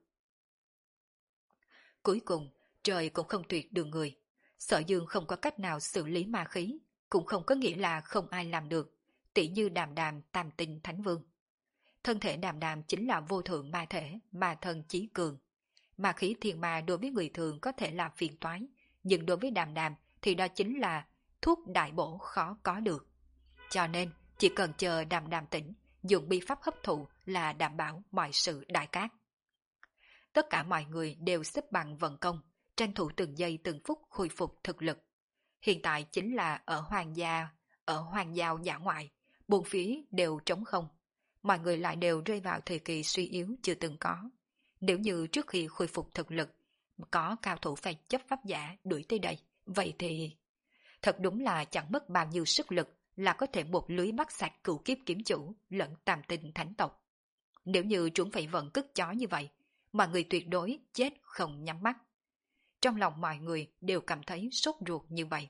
S1: Cuối cùng, trời cũng không tuyệt đường người. Sở Dương không có cách nào xử lý ma khí, cũng không có nghĩa là không ai làm được, tỉ như Đàm Đàm tam tinh thánh vương. Thân thể Đàm Đàm chính là vô thượng ma thể, ma thân chí cường. Ma khí thiên ma đối với người thường có thể là phiền toái, nhưng đối với Đàm Đàm thì đó chính là thuốc đại bổ khó có được. Cho nên, chỉ cần chờ Đàm Đàm tỉnh, dùng bi pháp hấp thụ là đảm bảo mọi sự đại cát. Tất cả mọi người đều xếp bằng vận công, tranh thủ từng giây từng phút khôi phục thực lực. Hiện tại chính là ở hoàng gia, ở hoàng giao dã ngoại, bốn phía đều trống không. Mọi người lại đều rơi vào thời kỳ suy yếu chưa từng có. Nếu như trước khi khôi phục thực lực, có cao thủ phải chấp pháp giả đuổi tới đây, vậy thì... Thật đúng là chẳng mất bao nhiêu sức lực là có thể một lưới bắt sạch cửu kiếp kiếm chủ lẫn tam tinh thánh tộc. Nếu như chúng phải vận cất chó như vậy, mà người tuyệt đối chết không nhắm mắt. Trong lòng mọi người đều cảm thấy sốt ruột như vậy.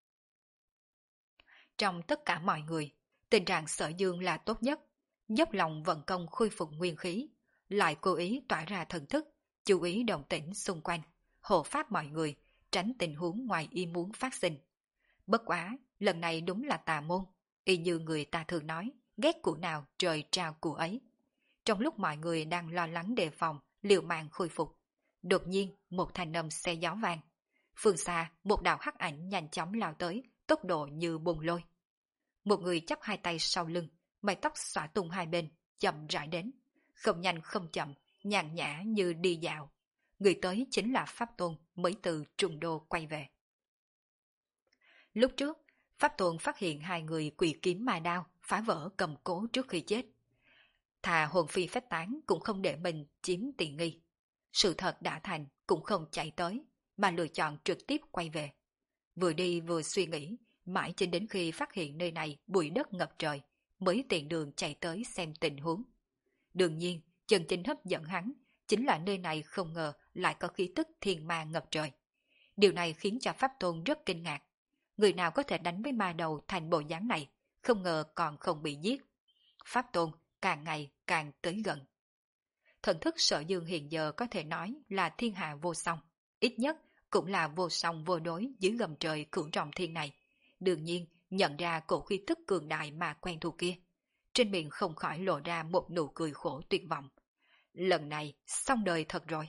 S1: Trong tất cả mọi người, tình trạng Sở Dương là tốt nhất, dốc lòng vận công khôi phục nguyên khí, lại cố ý tỏa ra thần thức, chú ý động tĩnh xung quanh, hộ pháp mọi người, tránh tình huống ngoài ý muốn phát sinh. Bất quá, lần này đúng là tà môn, y như người ta thường nói, ghét của nào trời trao của ấy. Trong lúc mọi người đang lo lắng đề phòng, liều mạng khôi phục, đột nhiên một thanh âm xe gió vang. Phương xa, một đạo hắc ảnh nhanh chóng lao tới, tốc độ như bùng lôi. Một người chắp hai tay sau lưng, mái tóc xõa tung hai bên, chậm rãi đến, không nhanh không chậm, nhàn nhã như đi dạo. Người tới chính là Pháp Tôn mới từ Trung Đô quay về. Lúc trước, Pháp Tôn phát hiện hai người quỷ kiếm ma đao phá vỡ cầm cố trước khi chết. Thà hồn phi phách tán cũng không để mình chiếm tiện nghi. Sự thật đã thành cũng không chạy tới, mà lựa chọn trực tiếp quay về. Vừa đi vừa suy nghĩ, mãi cho đến khi phát hiện nơi này bụi đất ngập trời, mới tiện đường chạy tới xem tình huống. Đương nhiên, chân chính hấp dẫn hắn chính là nơi này không ngờ lại có khí tức thiên ma ngập trời. Điều này khiến cho Pháp Tôn rất kinh ngạc. Người nào có thể đánh với ma đầu thành bộ dáng này, không ngờ còn không bị giết. Pháp Tôn càng ngày càng tới gần. Thần thức Sở Dương hiện giờ có thể nói là thiên hạ vô song, ít nhất cũng là vô song vô đối dưới gầm trời cửu trọng thiên này. Đương nhiên nhận ra cổ khí tức cường đại mà quen thuộc kia, trên miệng không khỏi lộ ra một nụ cười khổ tuyệt vọng. Lần này xong đời thật rồi.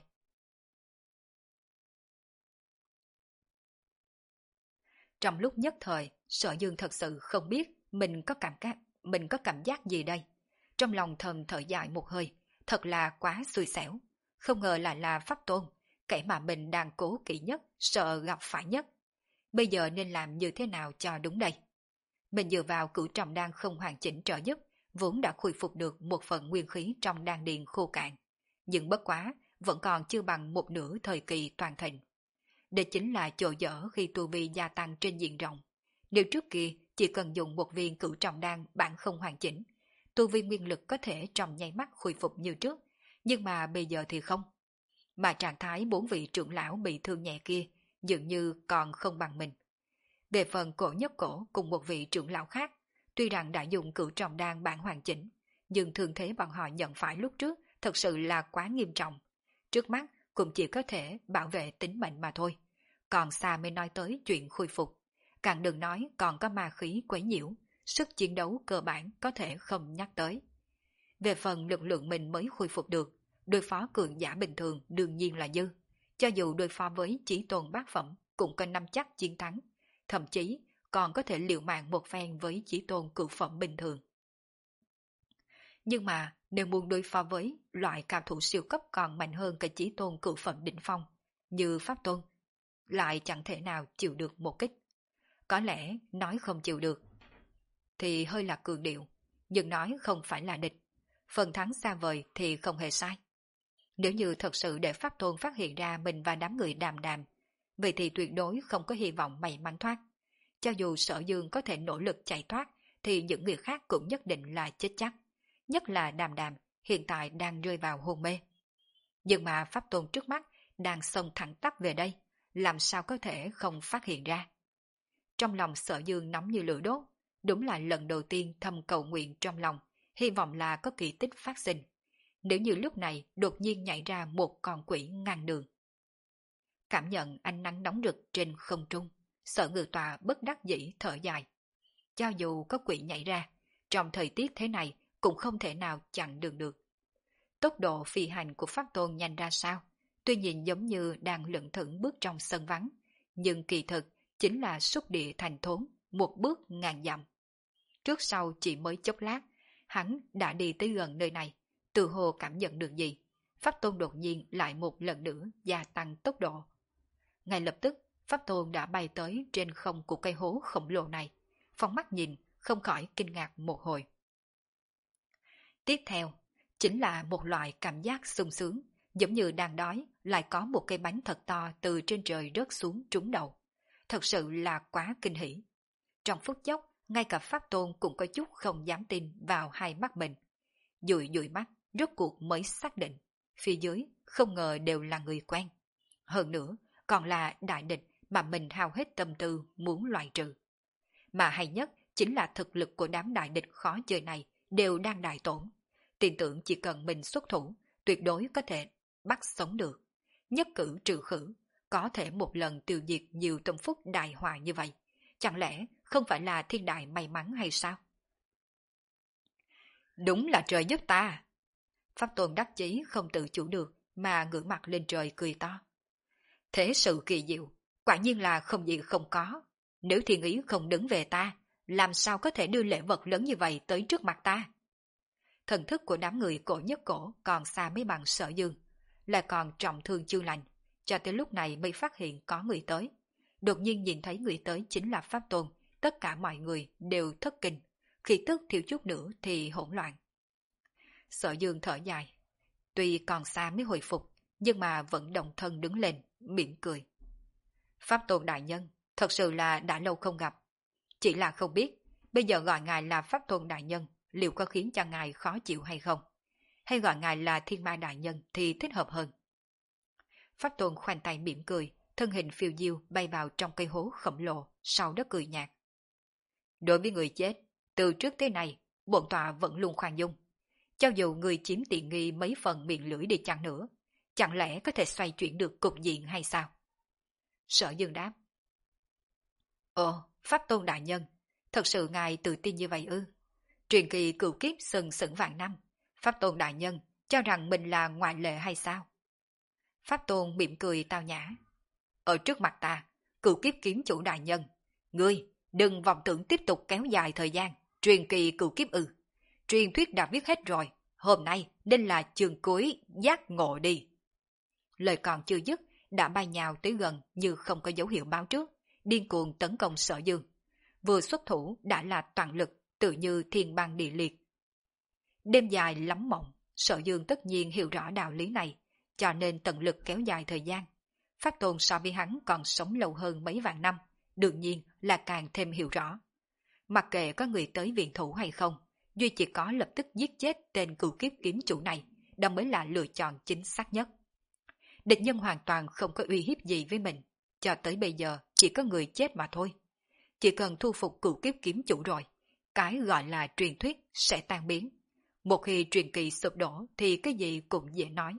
S1: Trong lúc nhất thời, Sở Dương thật sự không biết mình có cảm giác, mình có cảm giác gì đây. Trong lòng thầm thở dài một hơi, thật là quá xui xẻo. Không ngờ lại là Pháp Tôn, kẻ mà mình đang cố kỵ nhất, sợ gặp phải nhất. Bây giờ nên làm như thế nào cho đúng đây? Mình dựa vào cửu trọng đan không hoàn chỉnh trợ giúp, vốn đã khôi phục được một phần nguyên khí trong đan điền khô cạn. Nhưng bất quá, vẫn còn chưa bằng một nửa thời kỳ toàn thịnh. Đây chính là chỗ dở khi tu vi gia tăng trên diện rộng. Nếu trước kia chỉ cần dùng một viên cửu trọng đan bản không hoàn chỉnh, tu vi nguyên lực có thể trong nháy mắt khôi phục như trước, nhưng mà bây giờ thì không. Mà trạng thái bốn vị trưởng lão bị thương nhẹ kia dường như còn không bằng mình. Về phần Cổ Nhất Cổ cùng một vị trưởng lão khác, tuy rằng đã dùng cửu trọng đan bản hoàn chỉnh, nhưng thương thế bọn họ nhận phải lúc trước thật sự là quá nghiêm trọng. Trước mắt cũng chỉ có thể bảo vệ tính mệnh mà thôi. Còn xa mới nói tới chuyện khôi phục. Càng đừng nói còn có ma khí quấy nhiễu, sức chiến đấu cơ bản có thể không nhắc tới. Về phần lực lượng mình mới khôi phục được, đối phó cường giả bình thường đương nhiên là dư. Cho dù đối phó với chí tôn bát phẩm cũng có năm chắc chiến thắng, thậm chí còn có thể liều mạng một phen với chí tôn cửu phẩm bình thường. Nhưng mà nếu muốn đối phó với loại cao thủ siêu cấp còn mạnh hơn cả chí tôn cửu phẩm đỉnh phong, như Pháp Tôn, lại chẳng thể nào chịu được một kích. Có lẽ nói không chịu được thì hơi là cường điệu, nhưng nói không phải là địch. Phần thắng xa vời thì không hề sai. Nếu như thật sự để Pháp Tôn phát hiện ra mình và đám người Đàm Đàm, vậy thì tuyệt đối không có hy vọng may mắn thoát. Cho dù Sở Dương có thể nỗ lực chạy thoát, thì những người khác cũng nhất định là chết chắc. Nhất là Đàm Đàm hiện tại đang rơi vào hôn mê. Nhưng mà Pháp Tôn trước mắt đang xông thẳng tắp về đây, làm sao có thể không phát hiện ra. Trong lòng Sở Dương nóng như lửa đốt, đúng là lần đầu tiên thầm cầu nguyện trong lòng, hy vọng là có kỳ tích phát sinh. Nếu như lúc này đột nhiên nhảy ra một con quỷ ngăn đường. Cảm nhận ánh nắng nóng rực trên không trung, Sở Ngự Tọa bất đắc dĩ thở dài. Cho dù có quỷ nhảy ra, trong thời tiết thế này cũng không thể nào chặn đường được. Tốc độ phi hành của Pháp Tôn nhanh ra sao, tuy nhìn giống như đang lững thững bước trong sân vắng, nhưng kỳ thực chính là xúc địa thành thốn, một bước ngàn dặm. Trước sau chỉ mới chốc lát, hắn đã đi tới gần nơi này, tự hồ cảm nhận được gì. Pháp Tôn đột nhiên lại một lần nữa gia tăng tốc độ. Ngay lập tức, Pháp Tôn đã bay tới trên không của cây hố khổng lồ này, phóng mắt nhìn, không khỏi kinh ngạc một hồi. Tiếp theo, chính là một loại cảm giác sung sướng, giống như đang đói, lại có một cây bánh thật to từ trên trời rớt xuống trúng đầu. Thật sự là quá kinh hỉ. Trong phút chốc, ngay cả Pháp Tôn cũng có chút không dám tin vào hai mắt mình. Dụi dụi mắt, rốt cuộc mới xác định, phía dưới không ngờ đều là người quen. Hơn nữa, còn là đại địch mà mình hao hết tâm tư muốn loại trừ. Mà hay nhất chính là thực lực của đám đại địch khó chơi này đều đang đại tổn. Tin tưởng chỉ cần mình xuất thủ, tuyệt đối có thể bắt sống được. Nhất cử trừ khử, có thể một lần tiêu diệt nhiều tâm phúc đại hòa như vậy. Chẳng lẽ không phải là thiên đại may mắn hay sao? Đúng là trời giúp ta. Pháp Tôn đắc chí không tự chủ được mà ngửa mặt lên trời cười to. Thế sự kỳ diệu, quả nhiên là không gì không có. Nếu thiên ý không đứng về ta, làm sao có thể đưa lễ vật lớn như vậy tới trước mặt ta? Thần thức của đám người cổ nhất cổ còn xa mấy bằng Sở Dương, lại còn trọng thương chưa lành, cho tới lúc này mới phát hiện có người tới. Đột nhiên nhìn thấy người tới chính là Pháp Tôn, tất cả mọi người đều thất kinh, khi tức thiếu chút nữa thì hỗn loạn. Sở Dương thở dài, tuy còn xa mới hồi phục, nhưng mà vẫn động thân đứng lên, mỉm cười. Pháp Tôn đại nhân, thật sự là đã lâu không gặp. Chỉ là không biết, bây giờ gọi ngài là Pháp Tôn đại nhân, liệu có khiến cho ngài khó chịu hay không? Hay gọi ngài là Thiên Ma đại nhân thì thích hợp hơn? Pháp Tôn khoanh tay mỉm cười, thân hình phiêu diêu bay vào trong cây hố khổng lồ, sau đó cười nhạt. Đối với người chết, từ trước tới nay, bổn tọa vẫn luôn khoan dung. Cho dù người chiếm tiện nghi mấy phần miệng lưỡi đi chăng nữa, chẳng lẽ có thể xoay chuyển được cục diện hay sao? Sở Dương đáp. Ồ, Pháp Tôn đại nhân, thật sự ngài tự tin như vậy ư? Truyền kỳ cửu kiếp sừng sững vạn năm, Pháp Tôn đại nhân cho rằng mình là ngoại lệ hay sao? Pháp Tôn mỉm cười tao nhã. Ở trước mặt ta, cửu kiếp kiếm chủ đại nhân, ngươi đừng vọng tưởng tiếp tục kéo dài thời gian, truyền kỳ cửu kiếp ư. Truyền thuyết đã viết hết rồi, hôm nay nên là chương cuối giác ngộ đi. Lời còn chưa dứt, đã bay nhào tới gần như không có dấu hiệu báo trước, điên cuồng tấn công Sở Dương. Vừa xuất thủ đã là toàn lực, tự như thiên băng địa liệt. Đêm dài lắm mộng, Sở Dương tất nhiên hiểu rõ đạo lý này, cho nên tận lực kéo dài thời gian. Pháp Tôn so với hắn còn sống lâu hơn mấy vạn năm, đương nhiên là càng thêm hiểu rõ. Mặc kệ có người tới viện thủ hay không, duy chỉ có lập tức giết chết tên cửu kiếp kiếm chủ này, đó mới là lựa chọn chính xác nhất. Địch nhân hoàn toàn không có uy hiếp gì với mình, cho tới bây giờ chỉ có người chết mà thôi. Chỉ cần thu phục cửu kiếp kiếm chủ rồi, cái gọi là truyền thuyết sẽ tan biến. Một khi truyền kỳ sụp đổ thì cái gì cũng dễ nói.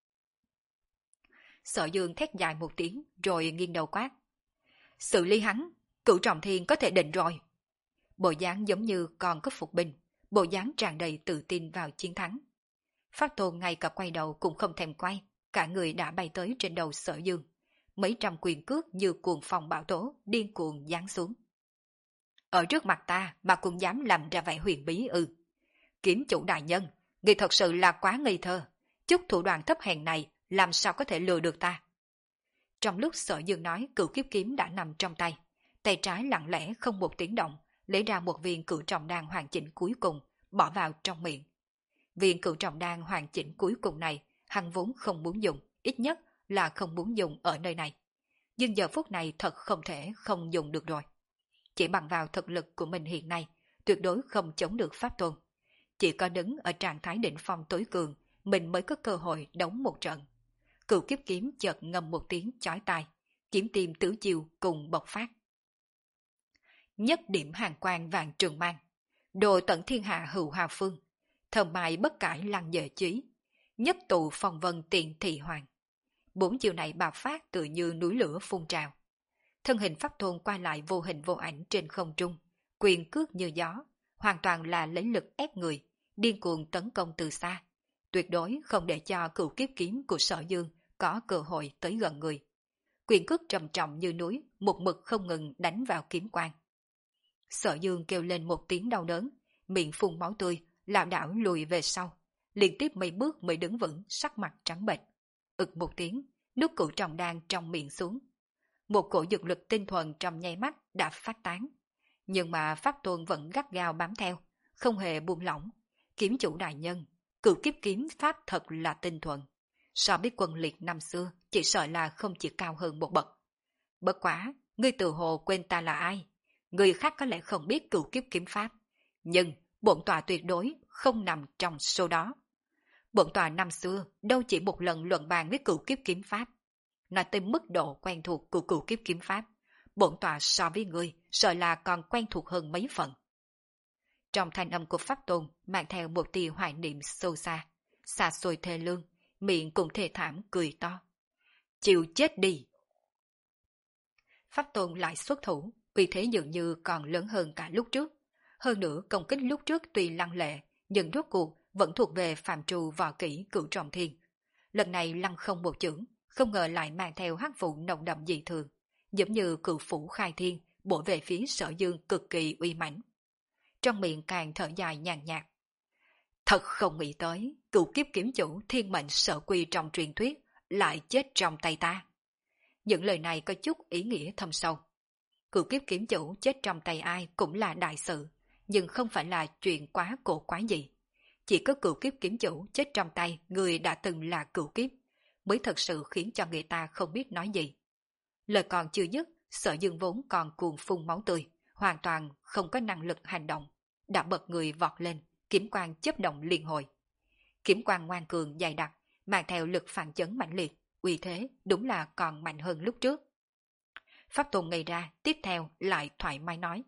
S1: Sở Dương thét dài một tiếng rồi nghiêng đầu quát. Xử lý hắn, cửu trọng thiên có thể định rồi. Bộ dáng giống như còn có phục binh, bộ dáng tràn đầy tự tin vào chiến thắng. Pháp Tôn ngay cả quay đầu cũng không thèm quay, cả người đã bay tới trên đầu Sở Dương. Mấy trăm quyền cước như cuồng phong bão tố, điên cuồng giáng xuống. Ở trước mặt ta mà cũng dám làm ra vẻ huyền bí ư? Kiếm chủ đại nhân, người thật sự là quá ngây thơ. Chút thủ đoạn thấp hèn này làm sao có thể lừa được ta? Trong lúc Sở Dương nói, cửu kiếp kiếm đã nằm trong tay. Tay trái lặng lẽ không một tiếng động, lấy ra một viên cửu trọng đan hoàn chỉnh cuối cùng, bỏ vào trong miệng. Viên cửu trọng đan hoàn chỉnh cuối cùng này, hắn vốn không muốn dùng, ít nhất là không muốn dùng ở nơi này. Nhưng giờ phút này thật không thể không dùng được rồi. Chỉ bằng vào thực lực của mình hiện nay, tuyệt đối không chống được Pháp Tôn. Chỉ có đứng ở trạng thái đỉnh phong tối cường, mình mới có cơ hội đóng một trận. Cửu kiếp kiếm chợt ngâm một tiếng chói tai, kiếm tim tứ chiều cùng bộc phát. Nhất điểm hàng quang vàng trường mang, đồ tận thiên hạ hữu hà phương, thầm mại bất cải lăng dệ chí, nhất tụ phong vân tiện thị hoàng. Bốn chiều này bạo phát tự như núi lửa phun trào. Thân hình Pháp Tôn qua lại vô hình vô ảnh trên không trung, quyền cước như gió, hoàn toàn là lấy lực ép người, điên cuồng tấn công từ xa, tuyệt đối không để cho cửu kiếp kiếm của Sở Dương có cơ hội tới gần người. Quyền cước trầm trọng như núi, một mực không ngừng đánh vào kiếm quang. Sở Dương kêu lên một tiếng đau đớn, miệng phun máu tươi, lảo đảo lùi về sau, liên tiếp mấy bước mới đứng vững, sắc mặt trắng bệch. Ực một tiếng, nuốt cửu trọng đan trong miệng xuống. Một cổ dược lực tinh thuần trong nháy mắt đã phát tán. Nhưng mà Pháp Tôn vẫn gắt gao bám theo, không hề buông lỏng. Kiếm chủ đại nhân, cửu kiếp kiếm pháp thật là tinh thuần. so với quân liệt năm xưa chỉ sợ là không chỉ cao hơn một bậc. Bất quá, ngươi tự hồ quên ta là ai. Người khác có lẽ không biết cửu kiếp kiếm pháp, nhưng bổn tọa tuyệt đối không nằm trong số đó. Bổn tọa năm xưa đâu chỉ một lần luận bàn với cửu kiếp kiếm pháp. Nói tới mức độ quen thuộc của cửu kiếp kiếm pháp, bổn tọa so với ngươi sợ là còn quen thuộc hơn mấy phần. Trong thanh âm của Pháp Tôn mang theo một tia hoài niệm sâu xa, xa xôi thê lương, miệng cũng thê thảm cười to. Chịu chết đi! Pháp Tôn lại xuất thủ, vì thế dường như còn lớn hơn cả lúc trước. Hơn nữa công kích lúc trước tuy lăng lệ, nhưng rốt cuộc vẫn thuộc về phạm trù võ kỹ cửu trọng thiên. Lần này lăng không một chưởng, không ngờ lại mang theo hắc vụ nồng đậm dị thường, giống như cửu phủ khai thiên, bổ về phía Sở Dương cực kỳ uy mãnh. Trong miệng càng thở dài nhàn nhạt. Thật không nghĩ tới, cửu kiếp kiếm chủ thiên mệnh Sở Quy trong truyền thuyết lại chết trong tay ta. Những lời này có chút ý nghĩa thâm sâu. Cửu kiếp kiếm chủ chết trong tay ai cũng là đại sự, nhưng không phải là chuyện quá cổ quái gì. Chỉ có cửu kiếp kiếm chủ chết trong tay người đã từng là cửu kiếp, mới thật sự khiến cho người ta không biết nói gì. Lời còn chưa dứt, Sở Dương vốn còn cuồng phun máu tươi, hoàn toàn không có năng lực hành động, đã bật người vọt lên, kiếm quang chớp động liên hồi. Kiếm quang ngoan cường dày đặc, mang theo lực phản chấn mãnh liệt, uy thế đúng là còn mạnh hơn lúc trước. Pháp Tôn ngây ra, tiếp theo lại thoải mái nói.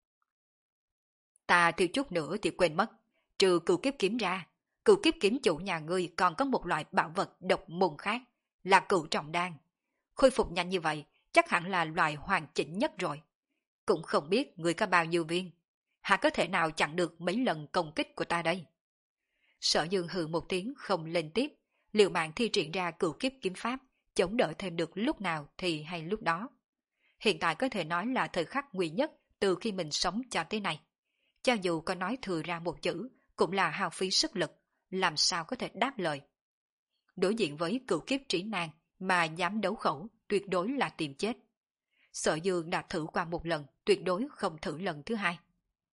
S1: Ta thiếu chút nữa thì quên mất, trừ cửu kiếp kiếm ra, cửu kiếp kiếm chủ nhà ngươi còn có một loại bảo vật độc môn khác, là cửu trọng đan. Khôi phục nhanh như vậy, chắc hẳn là loại hoàn chỉnh nhất rồi. Cũng không biết ngươi có bao nhiêu viên, hả có thể nào chặn được mấy lần công kích của ta đây? Sở Dương hừ một tiếng không lên tiếp, liều mạng thi triển ra cửu kiếp kiếm pháp, chống đỡ thêm được lúc nào thì hay lúc đó. Hiện tại có thể nói là thời khắc nguy nhất từ khi mình sống cho tới nay. Cho dù có nói thừa ra một chữ, cũng là hao phí sức lực, làm sao có thể đáp lời. Đối diện với cửu kiếp trí nan mà dám đấu khẩu, tuyệt đối là tìm chết. Sở Dương đã thử qua một lần, tuyệt đối không thử lần thứ hai.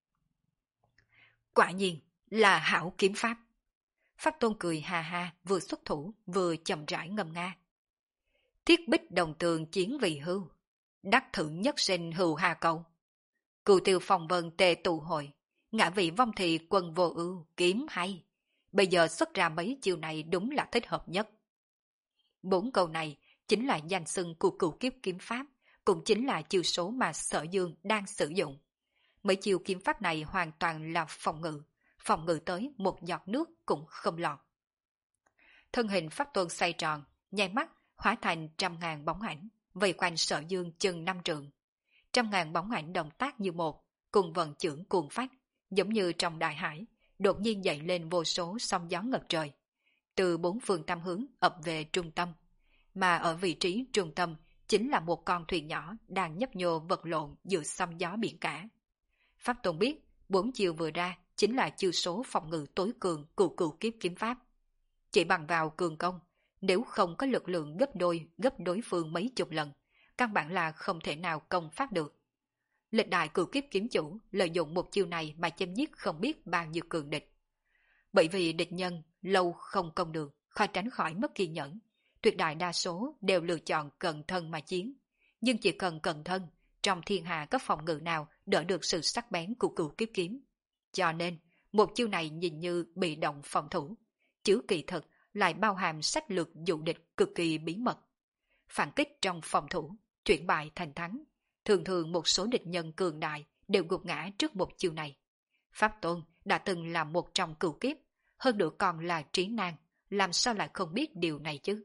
S1: Quả nhiên là hảo kiếm pháp. Pháp Tôn cười hà hà, vừa xuất thủ, vừa chậm rãi ngâm nga. Thiết bích đồng tường chiến vì hưu, đắc thử nhất sinh hưu hà cầu. Cửu tiêu phòng vân tề tụ hội, ngã vị vong thị quân vô ưu, kiếm hay. Bây giờ xuất ra mấy chiêu này đúng là thích hợp nhất. Bốn câu này chính là danh xưng của cửu kiếp kiếm pháp, cũng chính là chiêu số mà Sở Dương đang sử dụng. Mấy chiêu kiếm pháp này hoàn toàn là phòng ngự, phòng ngự tới một giọt nước cũng không lọt. Thân hình Pháp Tôn xoay tròn, nháy mắt hóa thành trăm ngàn bóng ảnh, vây quanh Sở Dương chừng năm trượng. Trăm ngàn bóng ảnh động tác như một, cùng vận chưởng cuồng phách, giống như trong đại hải, đột nhiên dậy lên vô số sóng gió ngập trời, từ bốn phương tám hướng ập về trung tâm. Mà ở vị trí trung tâm chính là một con thuyền nhỏ đang nhấp nhô vật lộn giữa sóng gió biển cả. Pháp Tôn biết, bốn chiêu vừa ra chính là chiêu số phòng ngự tối cường của cửu kiếp kiếm pháp. Chỉ bằng vào cường công, nếu không có lực lượng gấp đôi gấp đối phương mấy chục lần, căn bản là không thể nào công pháp được. Lịch đại cửu kiếp kiếm chủ lợi dụng một chiêu này mà chém giết không biết bao nhiêu cường địch. Bởi vì địch nhân lâu không công được, khó tránh khỏi mất kiên nhẫn, tuyệt đại đa số đều lựa chọn cận thân mà chiến. Nhưng chỉ cần cận thân, trong thiên hạ có phòng ngự nào đỡ được sự sắc bén của cửu kiếp kiếm. Cho nên, một chiêu này nhìn như bị động phòng thủ, chứ kỳ thực lại bao hàm sách lược dụ địch cực kỳ bí mật. Phản kích trong phòng thủ, chuyển bại thành thắng. Thường thường một số địch nhân cường đại đều gục ngã trước một chiêu này. Pháp Tôn đã từng là một trong cửu kiếp, hơn nữa còn là trí nan, làm sao lại không biết điều này chứ?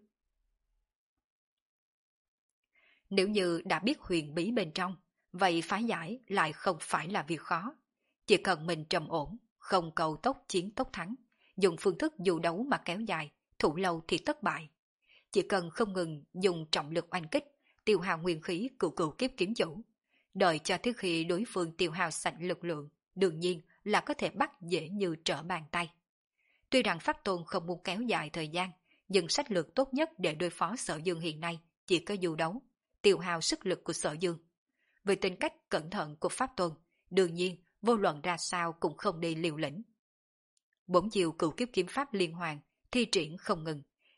S1: Nếu như đã biết huyền bí bên trong, vậy phá giải lại không phải là việc khó. Chỉ cần mình trầm ổn, không cầu tốc chiến tốc thắng, dùng phương thức dù đấu mà kéo dài, thủ lâu thì thất bại. Chỉ cần không ngừng dùng trọng lực oanh kích, tiêu hao nguyên khí của cửu kiếp kiếm chủ, đợi cho tới khi đối phương tiêu hao sạch lực lượng, đương nhiên là có thể bắt dễ như trở bàn tay. Tuy rằng Pháp Tôn không muốn kéo dài thời gian, nhưng sách lược tốt nhất để đối phó Sở Dương hiện nay chỉ có dù đấu, tiêu hao sức lực của Sở Dương. Vì tính cách cẩn thận của Pháp Tôn, đương nhiên vô luận ra sao cũng không đi liều lĩnh. Bốn chiều cửu kiếp kiếm pháp liên hoàn, thi triển không ngừng,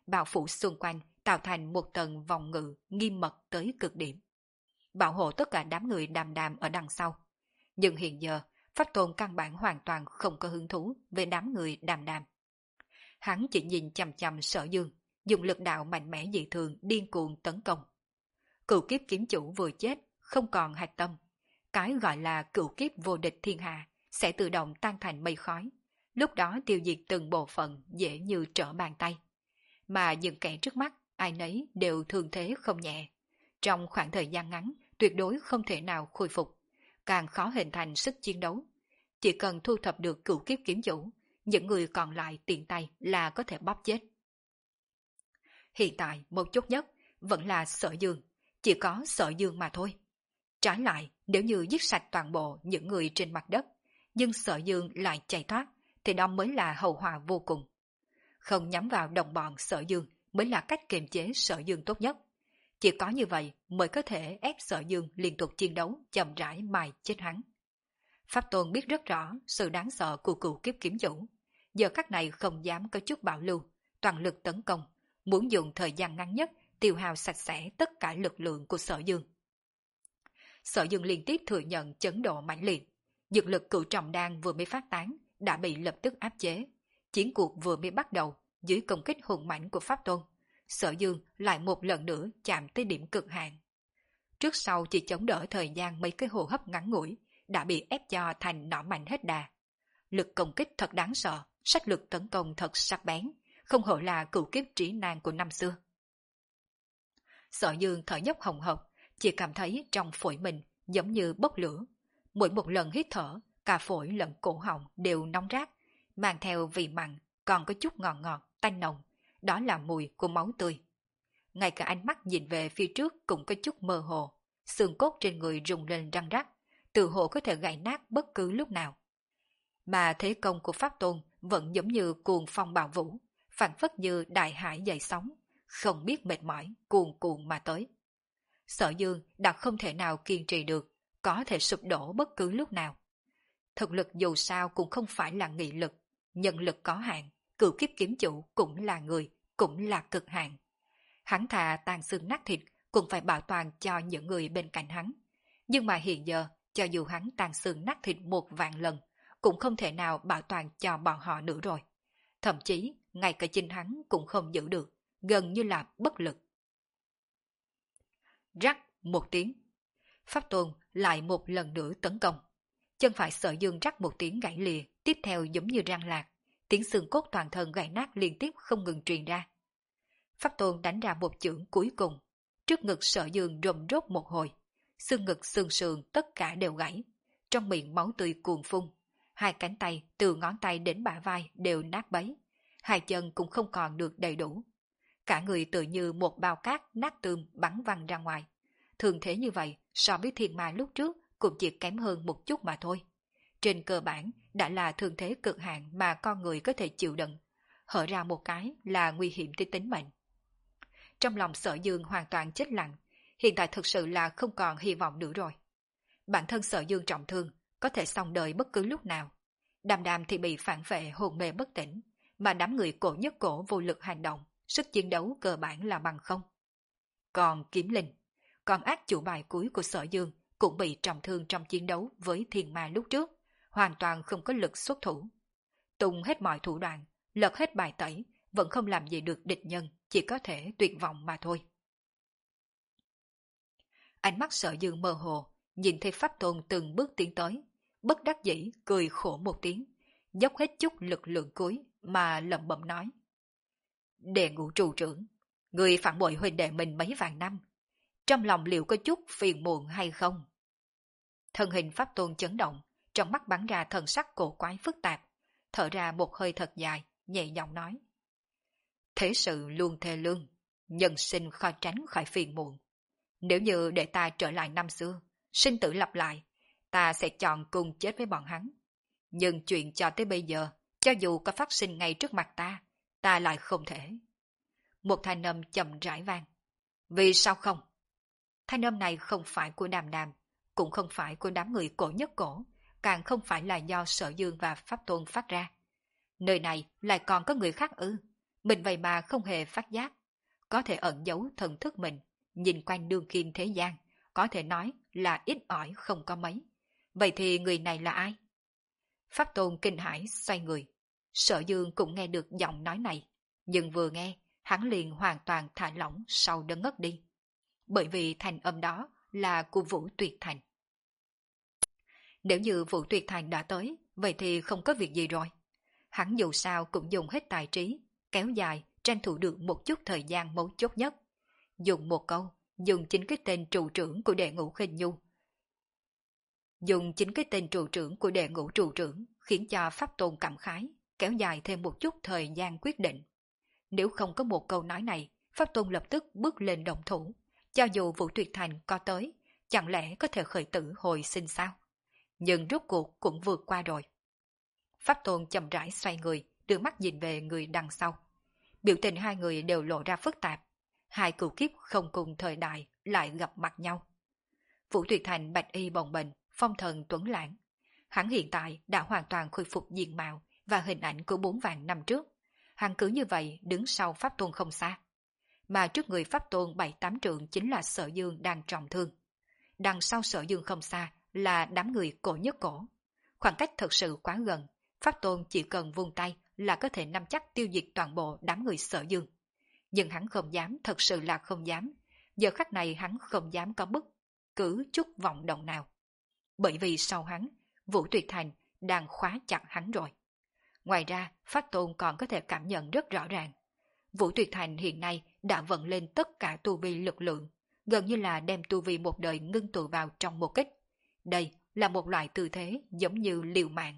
S1: bao phủ xung quanh, tạo thành một tầng vòng ngự nghiêm mật tới cực điểm, bảo hộ tất cả đám người đàm đàm ở đằng sau. Nhưng hiện giờ, Pháp Tôn căn bản hoàn toàn không có hứng thú về đám người đàm đàm. Hắn chỉ nhìn chằm chằm Sở Dương, dùng lực đạo mạnh mẽ dị thường điên cuồng tấn công. Cửu kiếp kiếm chủ vừa chết, không còn hạch tâm. Cái gọi là cửu kiếp vô địch thiên hạ sẽ tự động tan thành mây khói, lúc đó tiêu diệt từng bộ phận dễ như trở bàn tay. Mà những kẻ trước mắt, ai nấy đều thương thế không nhẹ. Trong khoảng thời gian ngắn, tuyệt đối không thể nào khôi phục, càng khó hình thành sức chiến đấu. Chỉ cần thu thập được cửu kiếp kiếm chủ, những người còn lại tiện tay là có thể bóp chết. Hiện tại một chút nhất vẫn là Sở Dương, chỉ có Sở Dương mà thôi. Trái lại, nếu như giết sạch toàn bộ những người trên mặt đất, nhưng Sở Dương lại chạy thoát, thì đó mới là hậu họa vô cùng. Không nhắm vào đồng bọn Sở Dương mới là cách kiềm chế Sở Dương tốt nhất. Chỉ có như vậy mới có thể ép Sở Dương liên tục chiến đấu, chậm rãi mài chết hắn. Pháp Tôn biết rất rõ sự đáng sợ của cửu kiếp kiếm chủ, giờ khắc này không dám có chút bảo lưu, toàn lực tấn công, muốn dùng thời gian ngắn nhất tiêu hao sạch sẽ tất cả lực lượng của Sở Dương. Sở Dương liên tiếp thừa nhận chấn độ mãnh liệt, dược lực cửu trọng đan vừa mới phát tán đã bị lập tức áp chế. Chiến cuộc vừa mới bắt đầu, dưới công kích hùng mãnh của Pháp Tôn, Sở Dương lại một lần nữa chạm tới điểm cực hạn. Trước sau chỉ chống đỡ thời gian mấy cái hô hấp ngắn ngủi, đã bị ép cho thành nỏ mạnh hết đà. Lực công kích thật đáng sợ, sách lực tấn công thật sắc bén, không hổ là cửu kiếp trí nan của năm xưa. Sở Dương thở dốc hồng hộc, chỉ cảm thấy trong phổi mình giống như bốc lửa. Mỗi một lần hít thở, cả phổi lẫn cổ họng đều nóng rát, mang theo vị mặn, còn có chút ngọt ngọt, tanh nồng, đó là mùi của máu tươi. Ngay cả ánh mắt nhìn về phía trước cũng có chút mơ hồ, xương cốt trên người rung lên răng rắc, tự hồ có thể gãy nát bất cứ lúc nào. Mà thế công của Pháp Tôn vẫn giống như cuồng phong bạo vũ, phảng phất như đại hải dậy sóng, không biết mệt mỏi, cuồn cuộn mà tới. Sở Dương đã không thể nào kiên trì được, có thể sụp đổ bất cứ lúc nào. Thực lực dù sao cũng không phải là nghị lực, nhân lực có hạn, cửu kiếp kiếm chủ cũng là người, cũng là cực hạn. Hắn thà tàn xương nát thịt cũng phải bảo toàn cho những người bên cạnh hắn. Nhưng mà hiện giờ, cho dù hắn tàn xương nát thịt một vạn lần, cũng không thể nào bảo toàn cho bọn họ nữa rồi. Thậm chí, ngay cả chính hắn cũng không giữ được, gần như là bất lực. Rắc một tiếng, Pháp Tôn lại một lần nữa tấn công. Chân phải Sở Dương rắc một tiếng gãy lìa, tiếp theo giống như răng lạc, tiếng xương cốt toàn thân gãy nát liên tiếp không ngừng truyền ra. Pháp Tôn đánh ra một chưởng cuối cùng, trước ngực Sở Dương rầm rốt một hồi, xương ngực xương sườn tất cả đều gãy, trong miệng máu tươi cuồn phun, hai cánh tay từ ngón tay đến bả vai đều nát bấy, hai chân cũng không còn được đầy đủ. Cả người tự như một bao cát nát tươm bắn văng ra ngoài. Thường thế như vậy so với thiên ma lúc trước cũng chỉ kém hơn một chút mà thôi. Trên cơ bản đã là thương thế cực hạn mà con người có thể chịu đựng, hở ra một cái là nguy hiểm tới tính mệnh. Trong lòng Sở Dương hoàn toàn chết lặng, hiện tại thực sự là không còn hy vọng nữa rồi. Bản thân Sở Dương trọng thương, có thể xong đời bất cứ lúc nào. Đàm Đàm thì bị phản vệ hồn mê bất tỉnh, mà đám người cổ nhất cổ vô lực hành động, sức chiến đấu cơ bản là bằng không. Còn Kiếm Linh, còn ác chủ bài cuối của Sở Dương cũng bị trọng thương trong chiến đấu với thiên ma lúc trước, hoàn toàn không có lực xuất thủ. Tung hết mọi thủ đoạn, lật hết bài tẩy, vẫn không làm gì được địch nhân, chỉ có thể tuyệt vọng mà thôi. Ánh mắt Sở Dương mơ hồ, nhìn thấy Pháp Tôn từng bước tiến tới, bất đắc dĩ cười khổ một tiếng, dốc hết chút lực lượng cuối mà lẩm bẩm nói: Đệ ngũ trụ trưởng, người phản bội huynh đệ mình mấy vạn năm, trong lòng liệu có chút phiền muộn hay không? Thân hình Pháp Tôn chấn động, trong mắt bắn ra thần sắc cổ quái phức tạp, thở ra một hơi thật dài, nhẹ giọng nói: Thế sự luôn thê lương, nhân sinh khó tránh khỏi phiền muộn. Nếu như để ta trở lại năm xưa, sinh tử lặp lại, ta sẽ chọn cùng chết với bọn hắn. Nhưng chuyện cho tới bây giờ, cho dù có phát sinh ngay trước mặt ta, ta lại không thể. Một thanh âm chậm rãi vang. Vì sao không? Thanh âm này không phải của Đàm Đàm, cũng không phải của đám người cổ nhất cổ, càng không phải là do Sở Dương và Pháp Tôn phát ra. Nơi này lại còn có người khác ư? Mình vậy mà không hề phát giác, có thể ẩn giấu thần thức mình, nhìn quanh đương kim thế gian, có thể nói là ít ỏi không có mấy. Vậy thì người này là ai? Pháp Tôn kinh hãi xoay người. Sở Dương cũng nghe được giọng nói này, nhưng vừa nghe, hắn liền hoàn toàn thả lỏng sau đấng ngất đi. Bởi vì thành âm đó là của Vũ Tuyệt Thành. Nếu như Vũ Tuyệt Thành đã tới, vậy thì không có việc gì rồi. Hắn dù sao cũng dùng hết tài trí, kéo dài, tranh thủ được một chút thời gian mấu chốt nhất. Dùng một câu, dùng chính cái tên trụ trưởng của đệ ngũ khinh nhu. Dùng chính cái tên trụ trưởng của đệ ngũ trụ trưởng khiến cho Pháp Tôn cảm khái, kéo dài thêm một chút thời gian quyết định. Nếu không có một câu nói này, Pháp Tôn lập tức bước lên động thủ. Cho dù Vũ Tuyệt Thành có tới, chẳng lẽ có thể khởi tử hồi sinh sao? Nhưng rốt cuộc cũng vượt qua rồi. Pháp Tôn chậm rãi xoay người, đưa mắt nhìn về người đằng sau. Biểu tình hai người đều lộ ra phức tạp. Hai cửu kiếp không cùng thời đại lại gặp mặt nhau. Vũ Tuyệt Thành bạch y bồng bềnh, phong thần tuấn lãng. Hắn hiện tại đã hoàn toàn khôi phục diện mạo và hình ảnh của bốn vạn năm trước. Hắn cứ như vậy đứng sau Pháp Tôn không xa. Mà trước người Pháp Tôn bảy tám trượng chính là Sở Dương đang trọng thương. Đằng sau Sở Dương không xa là đám người cổ nhất cổ. Khoảng cách thật sự quá gần, Pháp Tôn chỉ cần vung tay là có thể nắm chắc tiêu diệt toàn bộ đám người Sở Dương. Nhưng hắn không dám, thật sự là không dám. Giờ khắc này hắn không dám có bất cứ chút vọng động nào. Bởi vì sau hắn, Vũ Tuyệt Thành đang khóa chặt hắn rồi. Ngoài ra, Pháp Tôn còn có thể cảm nhận rất rõ ràng. Vũ Tuyệt Thành hiện nay đã vận lên tất cả tu vi lực lượng, gần như là đem tu vi một đời ngưng tụ vào trong một kích. Đây là một loại tư thế giống như liều mạng.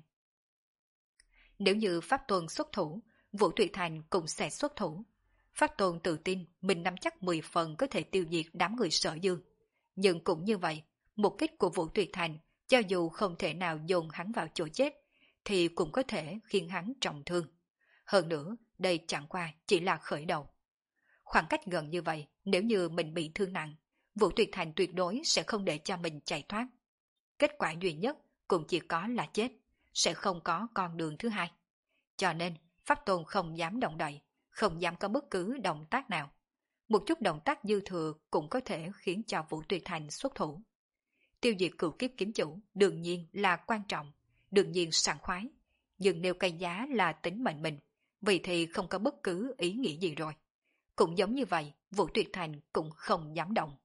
S1: Nếu như Pháp Tôn xuất thủ, Vũ Tuyệt Thành cũng sẽ xuất thủ. Pháp Tôn tự tin mình nắm chắc mười phần có thể tiêu diệt đám người Sở Dương. Nhưng cũng như vậy, một kích của Vũ Tuyệt Thành, cho dù không thể nào dồn hắn vào chỗ chết, thì cũng có thể khiến hắn trọng thương. Hơn nữa, đây chẳng qua chỉ là khởi đầu. Khoảng cách gần như vậy, nếu như mình bị thương nặng, Vũ Tuyệt Thành tuyệt đối sẽ không để cho mình chạy thoát. Kết quả duy nhất cũng chỉ có là chết, sẽ không có con đường thứ hai. Cho nên, Pháp Tôn không dám động đậy, không dám có bất cứ động tác nào. Một chút động tác dư thừa cũng có thể khiến cho Vũ Tuyệt Thành xuất thủ. Tiêu diệt cửu kiếp kiếm chủ đương nhiên là quan trọng, đương nhiên sảng khoái. Nhưng nếu cái giá là tính mệnh mình, vậy thì không có bất cứ ý nghĩ gì rồi. Cũng giống như vậy, Vũ Tuyệt Thành cũng không dám động.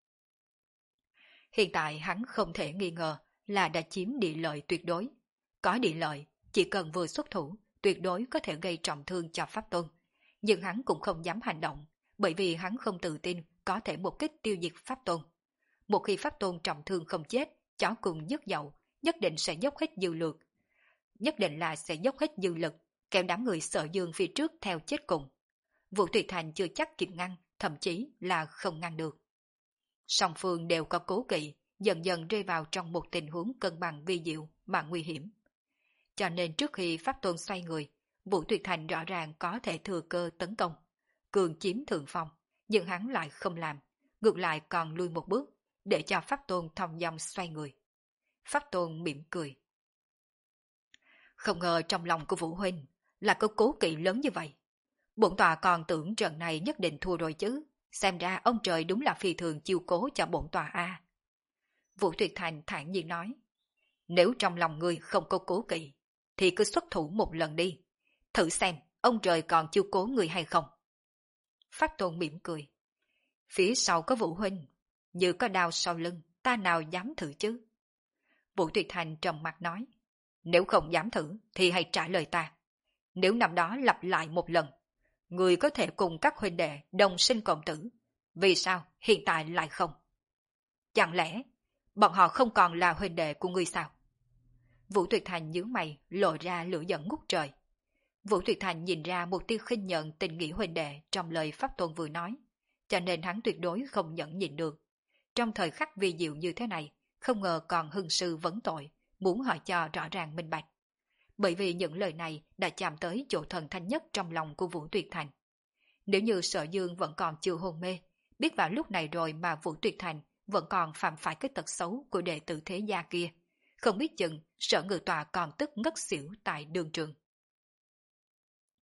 S1: Hiện tại hắn không thể nghi ngờ là đã chiếm địa lợi tuyệt đối. Có địa lợi, chỉ cần vừa xuất thủ, tuyệt đối có thể gây trọng thương cho Pháp Tôn. Nhưng hắn cũng không dám hành động, bởi vì hắn không tự tin có thể một kích tiêu diệt Pháp Tôn. Một khi Pháp Tôn trọng thương không chết, chó cùng dứt dậu, nhất định sẽ dốc hết dư lực. Nhất định là sẽ dốc hết dư lực, kéo đám người Sở Dương phía trước theo chết cùng. Vũ Tuyệt Thành chưa chắc kịp ngăn, thậm chí là không ngăn được. Song phương đều có cố kỵ, dần dần rơi vào trong một tình huống cân bằng vi diệu mà nguy hiểm. Cho nên trước khi Pháp Tôn xoay người, Vũ Tuyệt Thành rõ ràng có thể thừa cơ tấn công, cường chiếm thượng phong, nhưng hắn lại không làm, ngược lại còn lui một bước, để cho Pháp Tôn thong dong xoay người. Pháp Tôn mỉm cười. Không ngờ trong lòng của Vũ Huynh là có cố kỵ lớn như vậy. Bổn tọa còn tưởng trận này nhất định thua rồi chứ, xem ra ông trời đúng là phi thường chiêu cố cho bổn tọa a. Vũ Tuyệt Thành thản nhiên nói, nếu trong lòng ngươi không có cố kỵ, thì cứ xuất thủ một lần đi, thử xem ông trời còn chiêu cố người hay không. Pháp Tôn mỉm cười, phía sau có Vũ Huynh, như có đao sau lưng, ta nào dám thử chứ. Vũ Tuyệt Thành trầm mặt nói, nếu không dám thử thì hãy trả lời ta. Nếu năm đó lặp lại một lần, người có thể cùng các huynh đệ đồng sinh cộng tử, vì sao hiện tại lại không? Chẳng lẽ bọn họ không còn là huynh đệ của ngươi sao? Vũ Tuyệt Thành nhíu mày, lộ ra lửa giận ngút trời. Vũ Tuyệt Thành nhìn ra một tia khinh nhận tình nghĩa huynh đệ trong lời Pháp Tôn vừa nói, cho nên hắn tuyệt đối không nhẫn nhịn được. Trong thời khắc vi diệu như thế này, không ngờ còn hưng sư vấn tội, muốn hỏi cho rõ ràng minh bạch. Bởi vì những lời này đã chạm tới chỗ thần thanh nhất trong lòng của Vũ Tuyệt Thành. Nếu như Sở Dương vẫn còn chưa hôn mê, biết vào lúc này rồi mà Vũ Tuyệt Thành vẫn còn phạm phải cái tật xấu của đệ tử thế gia kia, không biết chừng Sở Ngự Tọa còn tức ngất xỉu tại đường trường.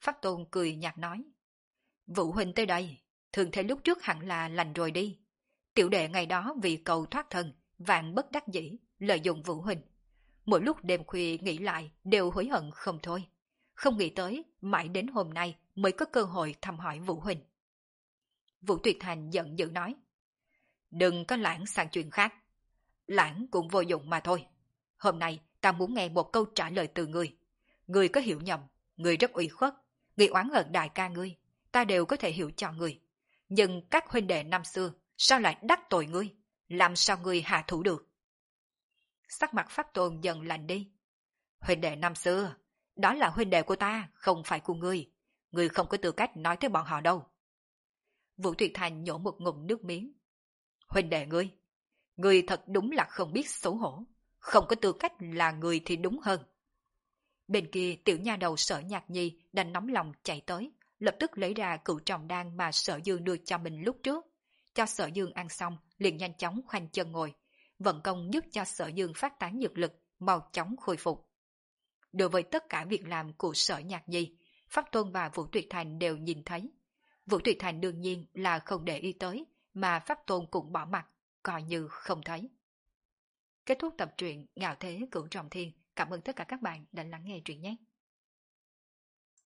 S1: Pháp Tôn cười nhạt nói. Vũ huynh tới đây, thường thế lúc trước hẳn là lành rồi đi. Tiểu đệ ngày đó vì cầu thoát thân, vạn bất đắc dĩ, lợi dụng Vũ huynh. Mỗi lúc đêm khuya nghĩ lại đều hối hận không thôi. Không nghĩ tới, mãi đến hôm nay mới có cơ hội thăm hỏi Vũ huynh. Vũ Tuyệt Thành giận dữ nói. Đừng có lãng sang chuyện khác. Lãng cũng vô dụng mà thôi. Hôm nay ta muốn nghe một câu trả lời từ ngươi. Ngươi có hiểu nhầm, ngươi rất ủy khuất, ngươi oán hận đại ca ngươi, ta đều có thể hiểu cho ngươi. Nhưng các huynh đệ năm xưa, sao lại đắc tội ngươi? Làm sao ngươi hạ thủ được? Sắc mặt Pháp Tôn dần lạnh đi. Huynh đệ năm xưa, đó là huynh đệ của ta, không phải của ngươi. Ngươi không có tư cách nói tới bọn họ đâu. Vũ Tuyệt Thành nhổ một ngụm nước miếng. Huynh đệ ngươi, ngươi thật đúng là không biết xấu hổ, không có tư cách là người thì đúng hơn. Bên kia tiểu nha đầu Sở Nhạc Nhi đành nóng lòng chạy tới, lập tức lấy ra cựu tròng đan mà Sở Dương đưa cho mình lúc trước. Cho Sở Dương ăn xong, liền nhanh chóng khoanh chân ngồi, vận công giúp cho Sở Dương phát tán dược lực, mau chóng khôi phục. Đối với tất cả việc làm của Sở Nhạc Nhi, Pháp Tôn và Vũ Tuyệt Thành đều nhìn thấy. Vũ Tuyệt Thành đương nhiên là không để ý tới, mà Pháp Tôn cũng bỏ mặt, coi như không thấy. Kết thúc tập truyện Ngạo Thế Cửu Trọng Thiên. Cảm ơn tất cả các bạn đã lắng nghe truyện nhé.